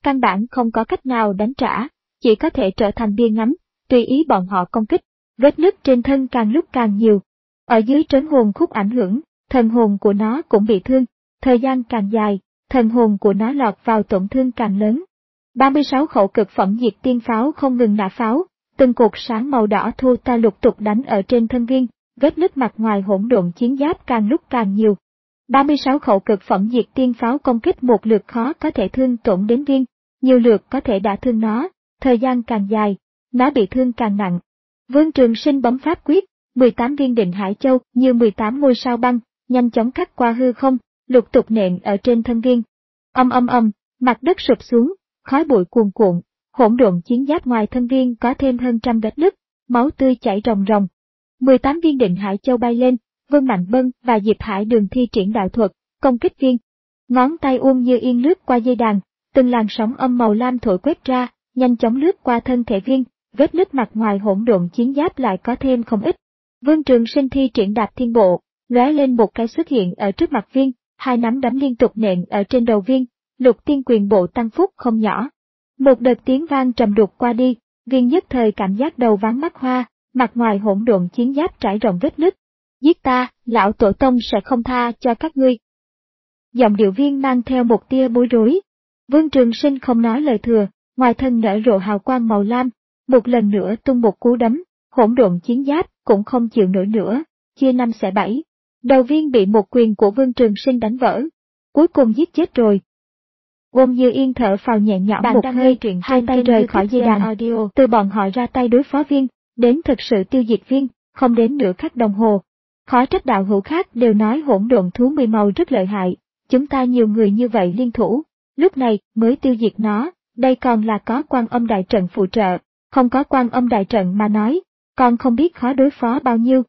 căn bản không có cách nào đánh trả, chỉ có thể trở thành bia ngắm, tùy ý bọn họ công kích. Vết nứt trên thân càng lúc càng nhiều. Ở dưới trấn hồn khúc ảnh hưởng, thần hồn của nó cũng bị thương, thời gian càng dài, thần hồn của nó lọt vào tổn thương càng lớn. ba mươi sáu khẩu cực phẩm diệt tiên pháo không ngừng nã pháo, từng cột sáng màu đỏ thô ta lục tục đánh ở trên thân Viên, vết nứt mặt ngoài hỗn độn chiến giáp càng lúc càng nhiều. ba mươi sáu khẩu cực phẩm diệt tiên pháo công kích một lượt khó có thể thương tổn đến Viên, nhiều lượt có thể đả thương nó, thời gian càng dài, nó bị thương càng nặng. Vương Trường Sinh bấm pháp quyết, mười tám viên định hải châu như mười tám ngôi sao băng, nhanh chóng cắt qua hư không, lục tục nện ở trên thân Viên. Âm âm âm, mặt đất sụp xuống, khói bụi cuồn cuộn, hỗn độn chiến giáp ngoài thân Viên có thêm hơn trăm vết nứt, máu tươi chảy ròng ròng. mười tám viên định hải châu bay lên, Vương Mạnh Bân và Diệp Hải Đường thi triển đạo thuật, công kích Viên. Ngón tay Uông Như Yên lướt qua dây đàn, từng làn sóng âm màu lam thổi quét ra, nhanh chóng lướt qua thân thể Viên, vết nứt mặt ngoài hỗn độn chiến giáp lại có thêm không ít. Vương Trường Sinh thi triển đạp thiên bộ, lóe lên một cái xuất hiện ở trước mặt Viên, hai nắm đấm liên tục nện ở trên đầu Viên, Lục Tiên Quyền bộ tăng phúc không nhỏ. Một đợt tiếng vang trầm đục qua đi, Viên nhất thời cảm giác đầu váng mắt hoa, mặt ngoài hỗn độn chiến giáp trải rộng vết nứt. Giết ta, lão tổ tông sẽ không tha cho các ngươi. Giọng điệu Viên mang theo một tia bối rối. Vương Trường Sinh không nói lời thừa, ngoài thân nở rộ hào quang màu lam, một lần nữa tung một cú đấm, hỗn độn chiến giáp cũng không chịu nổi nữa, chia năm xẻ bảy. Đầu Viên bị một quyền của Vương Trường Sinh đánh vỡ, cuối cùng giết chết rồi. Uông Như Yên thở phào nhẹ nhõm một hơi, hai tay rời khỏi dây đàn, từ bọn họ ra tay đối phó Viên, đến thực sự tiêu diệt Viên, không đến nửa khắc đồng hồ. Khó trách đạo hữu khác đều nói hỗn độn thú mười màu rất lợi hại, chúng ta nhiều người như vậy liên thủ, lúc này mới tiêu diệt nó, đây còn là có Quan Âm đại trận phụ trợ, không có Quan Âm đại trận mà nói, còn không biết khó đối phó bao nhiêu.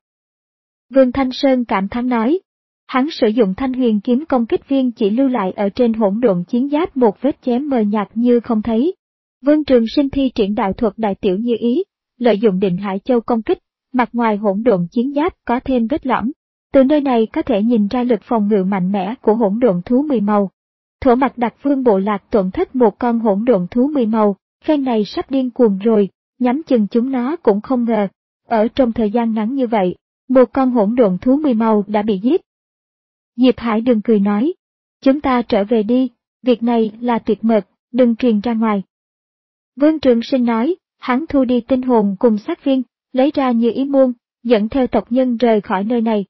Vương Thanh Sơn cảm thán nói, hắn sử dụng Thanh Huyền kiếm công kích Viên chỉ lưu lại ở trên hỗn độn chiến giáp một vết chém mờ nhạt như không thấy. Vương Trường Sinh thi triển đạo thuật đại tiểu như ý, lợi dụng định hải châu công kích, mặt ngoài hỗn độn chiến giáp có thêm vết lõm. Từ nơi này có thể nhìn ra lực phòng ngự mạnh mẽ của hỗn độn thú mười màu. Thổ Mặc Đặc Vương bộ lạc tổn thất một con hỗn độn thú mười màu, phen này sắp điên cuồng rồi, nhắm chừng chúng nó cũng không ngờ, ở trong thời gian ngắn như vậy, một con hỗn độn thú mười màu đã bị giết. Diệp Hải Đường cười nói, chúng ta trở về đi, việc này là tuyệt mật, đừng truyền ra ngoài. Vương Trường Sinh nói, hắn thu đi tinh hồn cùng sát viên, lấy ra như ý muôn, dẫn theo tộc nhân rời khỏi nơi này.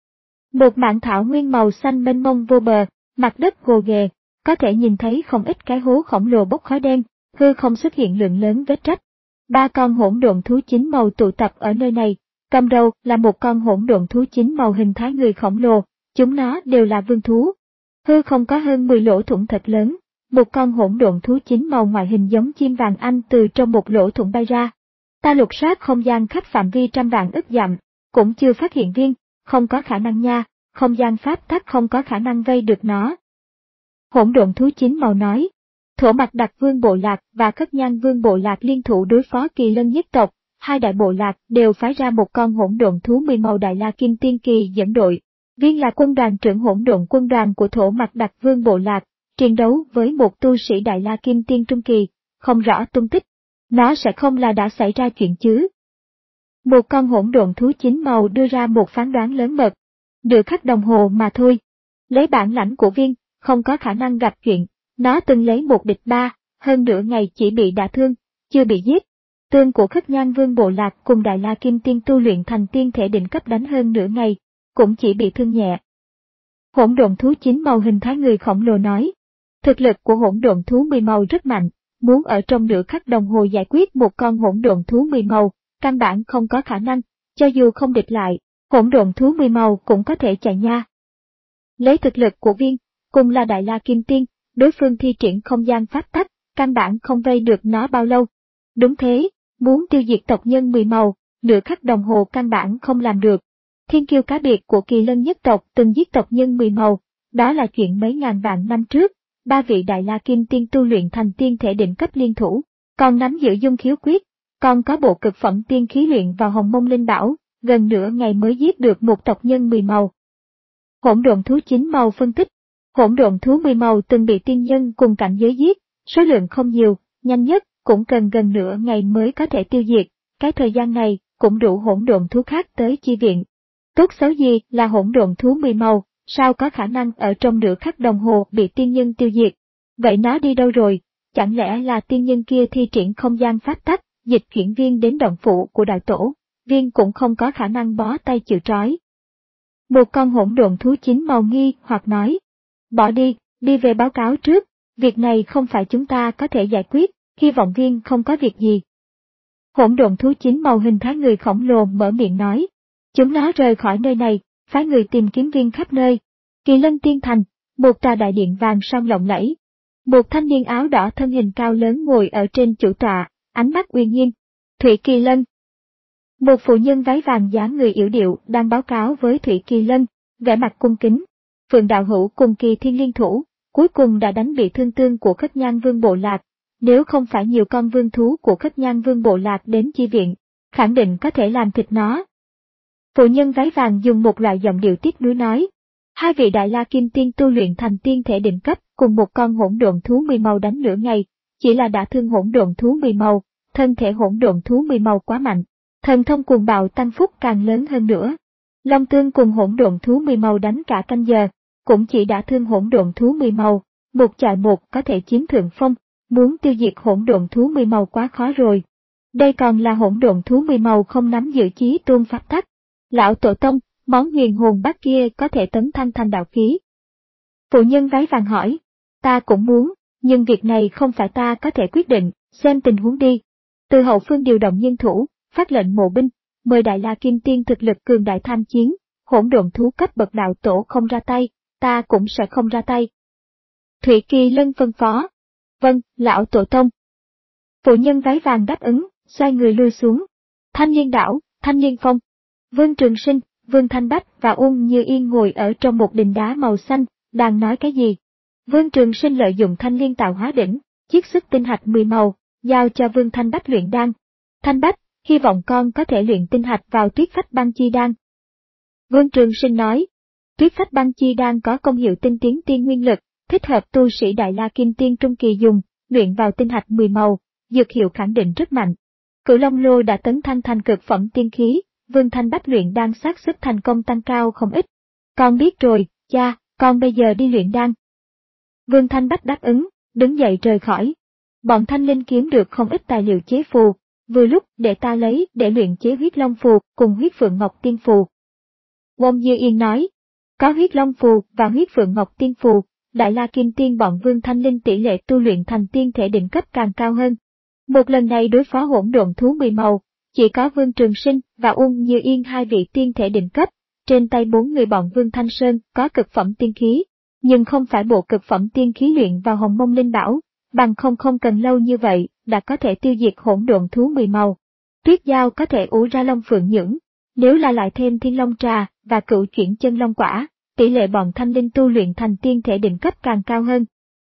Một mảng thảo nguyên màu xanh mênh mông vô bờ, mặt đất gồ ghề, có thể nhìn thấy không ít cái hố khổng lồ bốc khói đen, hư không xuất hiện lượng lớn vết rách. Ba con hỗn độn thú chín màu tụ tập ở nơi này, cầm đầu là một con hỗn độn thú chín màu hình thái người khổng lồ, chúng nó đều là vương thú. Hư không có hơn mười lỗ thủng thật lớn, một con hỗn độn thú chín màu ngoại hình giống chim vàng anh từ trong một lỗ thủng bay ra. Ta lục soát không gian khắp phạm vi trăm vạn ức dặm, cũng chưa phát hiện Viên, không có khả năng nha, không gian pháp tắc không có khả năng vây được nó. Hỗn độn thú chín màu nói, Thổ Mặc Đặc Vương bộ lạc và Khất Nhan Vương bộ lạc liên thủ đối phó Kỳ Lân nhất tộc, hai đại bộ lạc đều phái ra một con hỗn độn thú mười màu Đại La Kim Tiên Kỳ dẫn đội. Viên là quân đoàn trưởng hỗn độn quân đoàn của Thổ Mặc Đặc Vương bộ lạc, chiến đấu với một tu sĩ Đại La Kim Tiên Trung Kỳ, không rõ tung tích. Nó sẽ không là đã xảy ra chuyện chứ. Một con hỗn độn thú chín màu đưa ra một phán đoán lớn mật. Nửa khắc đồng hồ mà thôi. Lấy bản lãnh của Viên, không có khả năng gặp chuyện. Nó từng lấy một địch ba, hơn nửa ngày chỉ bị đả thương, chưa bị giết. Tương của Khất Nhan Vương bộ lạc cùng Đại La Kim Tiên tu luyện thành tiên thể đỉnh cấp đánh hơn nửa ngày, cũng chỉ bị thương nhẹ. Hỗn độn thú chín màu hình thái người khổng lồ nói. Thực lực của hỗn độn thú mười màu rất mạnh. Muốn ở trong nửa khắc đồng hồ giải quyết một con hỗn độn thú mười màu, căn bản không có khả năng, cho dù không địch lại, hỗn độn thú mười màu cũng có thể chạy nha. Lấy thực lực của Viên, cùng là Đại La Kim Tiên, đối phương thi triển không gian pháp tắc, căn bản không vây được nó bao lâu. Đúng thế, muốn tiêu diệt tộc nhân mười màu, nửa khắc đồng hồ căn bản không làm được. Thiên kiêu cá biệt của Kỳ Lân nhất tộc từng giết tộc nhân mười màu, đó là chuyện mấy ngàn vạn năm trước. Ba vị Đại La Kim Tiên tu luyện thành tiên thể đỉnh cấp liên thủ, còn nắm giữ dung khiếu quyết, còn có bộ cực phẩm tiên khí luyện vào Hồng Mông Linh Bảo, gần nửa ngày mới giết được một tộc nhân mười màu. Hỗn độn thú chín màu phân tích, hỗn độn thú mười màu từng bị tiên nhân cùng cảnh giới giết, Số lượng không nhiều, nhanh nhất cũng cần gần nửa ngày mới có thể tiêu diệt, cái thời gian này cũng đủ hỗn độn thú khác tới chi viện. Tốt xấu gì là hỗn độn thú mười màu, sao có khả năng ở trong nửa khắc đồng hồ bị tiên nhân tiêu diệt? Vậy nó đi đâu rồi? Chẳng lẽ là tiên nhân kia thi triển không gian pháp tắc, dịch chuyển viên đến động phủ của đại tổ, viên cũng không có khả năng bó tay chịu trói. Một con hỗn độn thú chín màu nghi hoặc nói, bỏ đi, đi về báo cáo trước, việc này không phải chúng ta có thể giải quyết, hy vọng viên không có việc gì. Hỗn độn thú chín màu hình thái người khổng lồ mở miệng nói, chúng nó rời khỏi nơi này, phái người tìm kiếm viên khắp nơi. Kỳ Lân Tiên Thành, một tòa đại điện vàng son lộng lẫy. Một thanh niên áo đỏ thân hình cao lớn ngồi ở trên chủ tọa, ánh mắt uy nghiêm. Thủy Kỳ Lân. Một phụ nhân váy vàng dáng người yểu điệu đang báo cáo với Thủy Kỳ Lân, vẻ mặt cung kính. Phượng đạo hữu cùng Kỳ Thiên liên thủ, cuối cùng đã đánh bị thương tương của Khất Nhan Vương bộ lạc. Nếu không phải nhiều con vương thú của Khất Nhan Vương bộ lạc đến chi viện, khẳng định có thể làm thịt nó. Phụ nhân váy vàng dùng một loại giọng điệu tiếc nuối nói. Hai vị Đại La Kim Tiên tu luyện thành tiên thể đỉnh cấp cùng một con hỗn độn thú mười màu đánh nửa ngày, chỉ là đã thương hỗn độn thú mười màu, thân thể hỗn độn thú mười màu quá mạnh, thần thông cuồng bạo tăng phúc càng lớn hơn nữa. Long Tương cùng hỗn độn thú mười màu đánh cả canh giờ, cũng chỉ đã thương hỗn độn thú mười màu, một chọi một có thể chiếm thượng phong, muốn tiêu diệt hỗn độn thú mười màu quá khó rồi. Đây còn là hỗn độn thú mười màu không nắm giữ chí tôn pháp tắc. Lão tổ tông, món huyền hồn bát kia có thể tấn thăng thành đạo khí. Phụ nhân váy vàng hỏi, ta cũng muốn, nhưng việc này không phải ta có thể quyết định, xem tình huống đi. Từ hậu phương điều động nhân thủ, phát lệnh mộ binh, mời Đại La Kim Tiên thực lực cường đại tham chiến, hỗn độn thú cấp bậc đạo tổ không ra tay, ta cũng sẽ không ra tay. Thủy Kỳ Lân phân phó. Vâng, lão tổ tông. Phụ nhân váy vàng đáp ứng, xoay người lui xuống. Thanh Liên đảo, Thanh Liên phong. Vương Trường Sinh, Vương Thanh Bách và Uông Như Yên ngồi ở trong một đình đá màu xanh, đang nói cái gì? Vương Trường Sinh lợi dụng Thanh Liên tạo hóa đỉnh, chiết xuất tinh hạch mười màu, giao cho Vương Thanh Bách luyện đan. Thanh Bách, hy vọng con có thể luyện tinh hạch vào Tuyết Phách Băng Chi đan. Vương Trường Sinh nói, Tuyết Phách Băng Chi đan có công hiệu tinh tiến tiên nguyên lực, thích hợp tu sĩ Đại La Kim Tiên trung kỳ dùng, luyện vào tinh hạch mười màu, dược hiệu khẳng định rất mạnh. Cửu Long Lô đã tấn thăng thành cực phẩm tiên khí, Vương Thanh Bách luyện đan xác suất thành công tăng cao không ít. Con biết rồi, cha, con bây giờ đi luyện đan. Vương Thanh Bách đáp ứng, đứng dậy rời khỏi. Bọn Thanh Linh kiếm được không ít tài liệu chế phù, vừa lúc để ta lấy để luyện chế huyết long phù cùng huyết phượng ngọc tiên phù. Wong Như Yên nói, có huyết long phù và huyết phượng ngọc tiên phù, Đại La Kim Tiên bọn Vương Thanh Linh tỷ lệ tu luyện thành tiên thể đỉnh cấp càng cao hơn. Một lần này đối phó hỗn độn thú mười màu, chỉ có Vương Trường Sinh và Uông Như Yên hai vị tiên thể đỉnh cấp, trên tay bốn người bọn Vương Thanh Sơn có cực phẩm tiên khí, nhưng không phải bộ cực phẩm tiên khí luyện vào Hồng Mông Linh Bảo, bằng không không cần lâu như vậy đã có thể tiêu diệt hỗn độn thú mười màu. Tuyết Giao có thể ủ ra long phượng nhưỡng, nếu là lại thêm thiên long trà và cửu chuyển chân long quả, tỷ lệ bọn Thanh Linh tu luyện thành tiên thể đỉnh cấp càng cao hơn.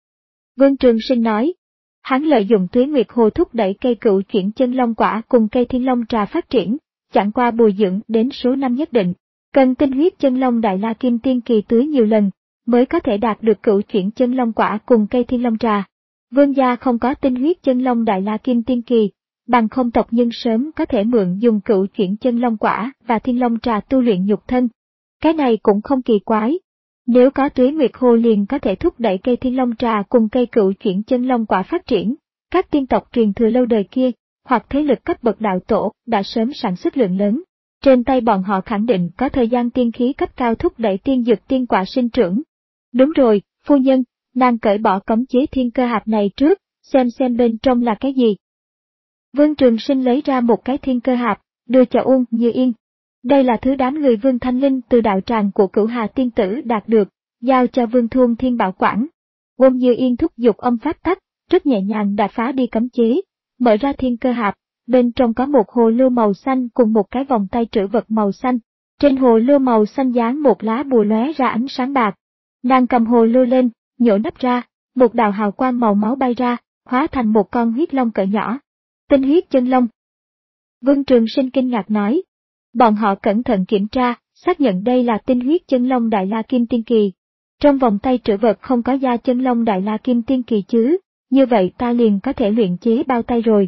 Vương Trường Sinh nói, hắn lợi dụng Tuế Nguyệt Hồ thúc đẩy cây cửu chuyển chân long quả cùng cây thiên long trà phát triển, chẳng qua bồi dưỡng đến số năm nhất định, cần tinh huyết chân long Đại La Kim Tiên kỳ tưới nhiều lần, mới có thể đạt được cửu chuyển chân long quả cùng cây thiên long trà. Vương gia không có tinh huyết chân long Đại La Kim Tiên kỳ, bằng không tộc nhân sớm có thể mượn dùng cửu chuyển chân long quả và thiên long trà tu luyện nhục thân. Cái này cũng không kỳ quái. Nếu có Tuế Nguyệt Hồ liền có thể thúc đẩy cây thiên long trà cùng cây cửu chuyển chân long quả phát triển, các tiên tộc truyền thừa lâu đời kia, hoặc thế lực cấp bậc đạo tổ đã sớm sản xuất lượng lớn. Trên tay bọn họ khẳng định có thời gian tiên khí cấp cao thúc đẩy tiên dược tiên quả sinh trưởng. Đúng rồi, phu nhân, nàng cởi bỏ cấm chế thiên cơ hạp này trước, xem xem bên trong là cái gì. Vương Trường Sinh lấy ra một cái thiên cơ hạp, đưa cho Uông Như Yên. Đây là thứ đám người Vương Thanh Linh từ đạo tràng của Cửu Hà Tiên Tử đạt được, giao cho Vương Thôn Thiên bảo quản. Uông Như Yên thúc giục âm pháp tắc, rất nhẹ nhàng đã phá đi cấm chế, mở ra thiên cơ hạp, bên trong có một hồ lô màu xanh cùng một cái vòng tay trữ vật màu xanh. Trên hồ lô màu xanh dán một lá bùa lóe ra ánh sáng bạc. Nàng cầm hồ lô lên, nhổ nắp ra, một đạo hào quang màu máu bay ra, hóa thành một con huyết long cỡ nhỏ. Tinh huyết chân long. Vương Trường Sinh kinh ngạc nói. Bọn họ cẩn thận kiểm tra, xác nhận đây là tinh huyết chân long Đại La Kim Tiên kỳ. Trong vòng tay trữ vật không có da chân long Đại La Kim Tiên kỳ chứ, như vậy ta liền có thể luyện chế bao tay rồi.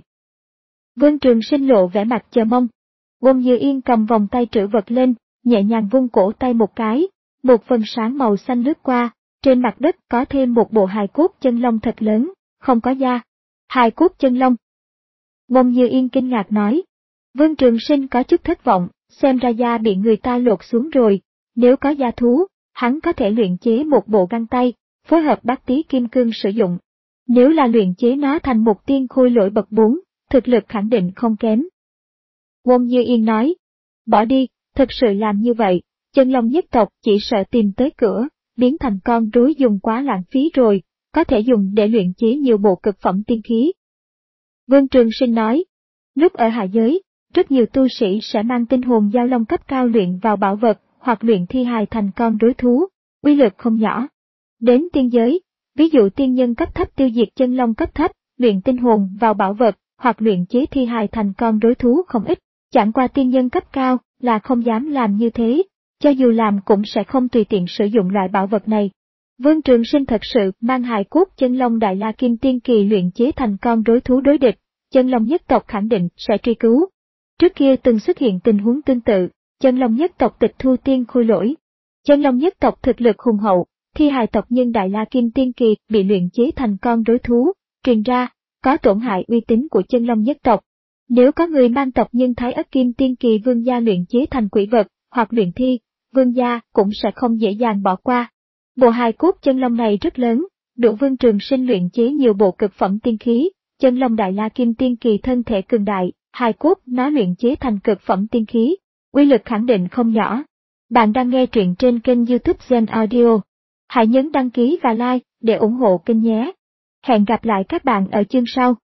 Vương Trường Sinh lộ vẻ mặt chờ mong. Wong Như Yên cầm vòng tay trữ vật lên, nhẹ nhàng vung cổ tay một cái, một vầng sáng màu xanh lướt qua, trên mặt đất có thêm một bộ hài cốt chân long thật lớn, không có da. Hài cốt chân long. Wong Như Yên kinh ngạc nói. Vương Trường Sinh có chút thất vọng, xem ra da bị người ta lột xuống rồi, nếu có da thú, hắn có thể luyện chế một bộ găng tay, phối hợp bát tí kim cương sử dụng. Nếu là luyện chế nó thành một tiên khôi lỗi bậc bốn, thực lực khẳng định không kém. Wong Như Yên nói, bỏ đi, thực sự làm như vậy, chân long nhất tộc chỉ sợ tìm tới cửa, biến thành con rối dùng quá lãng phí rồi, có thể dùng để luyện chế nhiều bộ cực phẩm tiên khí. Vương Trường Sinh nói, lúc ở hạ giới, rất nhiều tu sĩ sẽ mang tinh hồn giao long cấp cao luyện vào bảo vật, hoặc luyện thi hài thành con rối thú, uy lực không nhỏ. Đến tiên giới, ví dụ tiên nhân cấp thấp tiêu diệt chân long cấp thấp, luyện tinh hồn vào bảo vật, hoặc luyện chế thi hài thành con rối thú không ít, chẳng qua tiên nhân cấp cao là không dám làm như thế, cho dù làm cũng sẽ không tùy tiện sử dụng loại bảo vật này. Vương Trường Sinh thật sự mang hài cốt chân long Đại La Kim Tiên Kỳ luyện chế thành con rối thú đối địch, chân long nhất tộc khẳng định sẽ truy cứu. Trước kia từng xuất hiện tình huống tương tự, chân long nhất tộc tịch thu tiên khôi lỗi. Chân long nhất tộc thực lực hùng hậu, thi hài tộc nhân Đại La Kim Tiên Kỳ bị luyện chế thành con rối thú, truyền ra, có tổn hại uy tín của chân long nhất tộc. Nếu có người mang tộc nhân Thái Ất Kim Tiên Kỳ vương gia luyện chế thành quỷ vật, hoặc luyện thi, vương gia cũng sẽ không dễ dàng bỏ qua. Bộ hài cốt chân long này rất lớn, đủ Vương Trường Sinh luyện chế nhiều bộ cực phẩm tiên khí, chân long Đại La Kim Tiên Kỳ thân thể cường đại, hài cốt nó luyện chế thành cực phẩm tiên khí, uy lực khẳng định không nhỏ. Bạn đang nghe truyện trên kênh YouTube Gen Audio. Hãy nhấn đăng ký và like để ủng hộ kênh nhé. Hẹn gặp lại các bạn ở chương sau.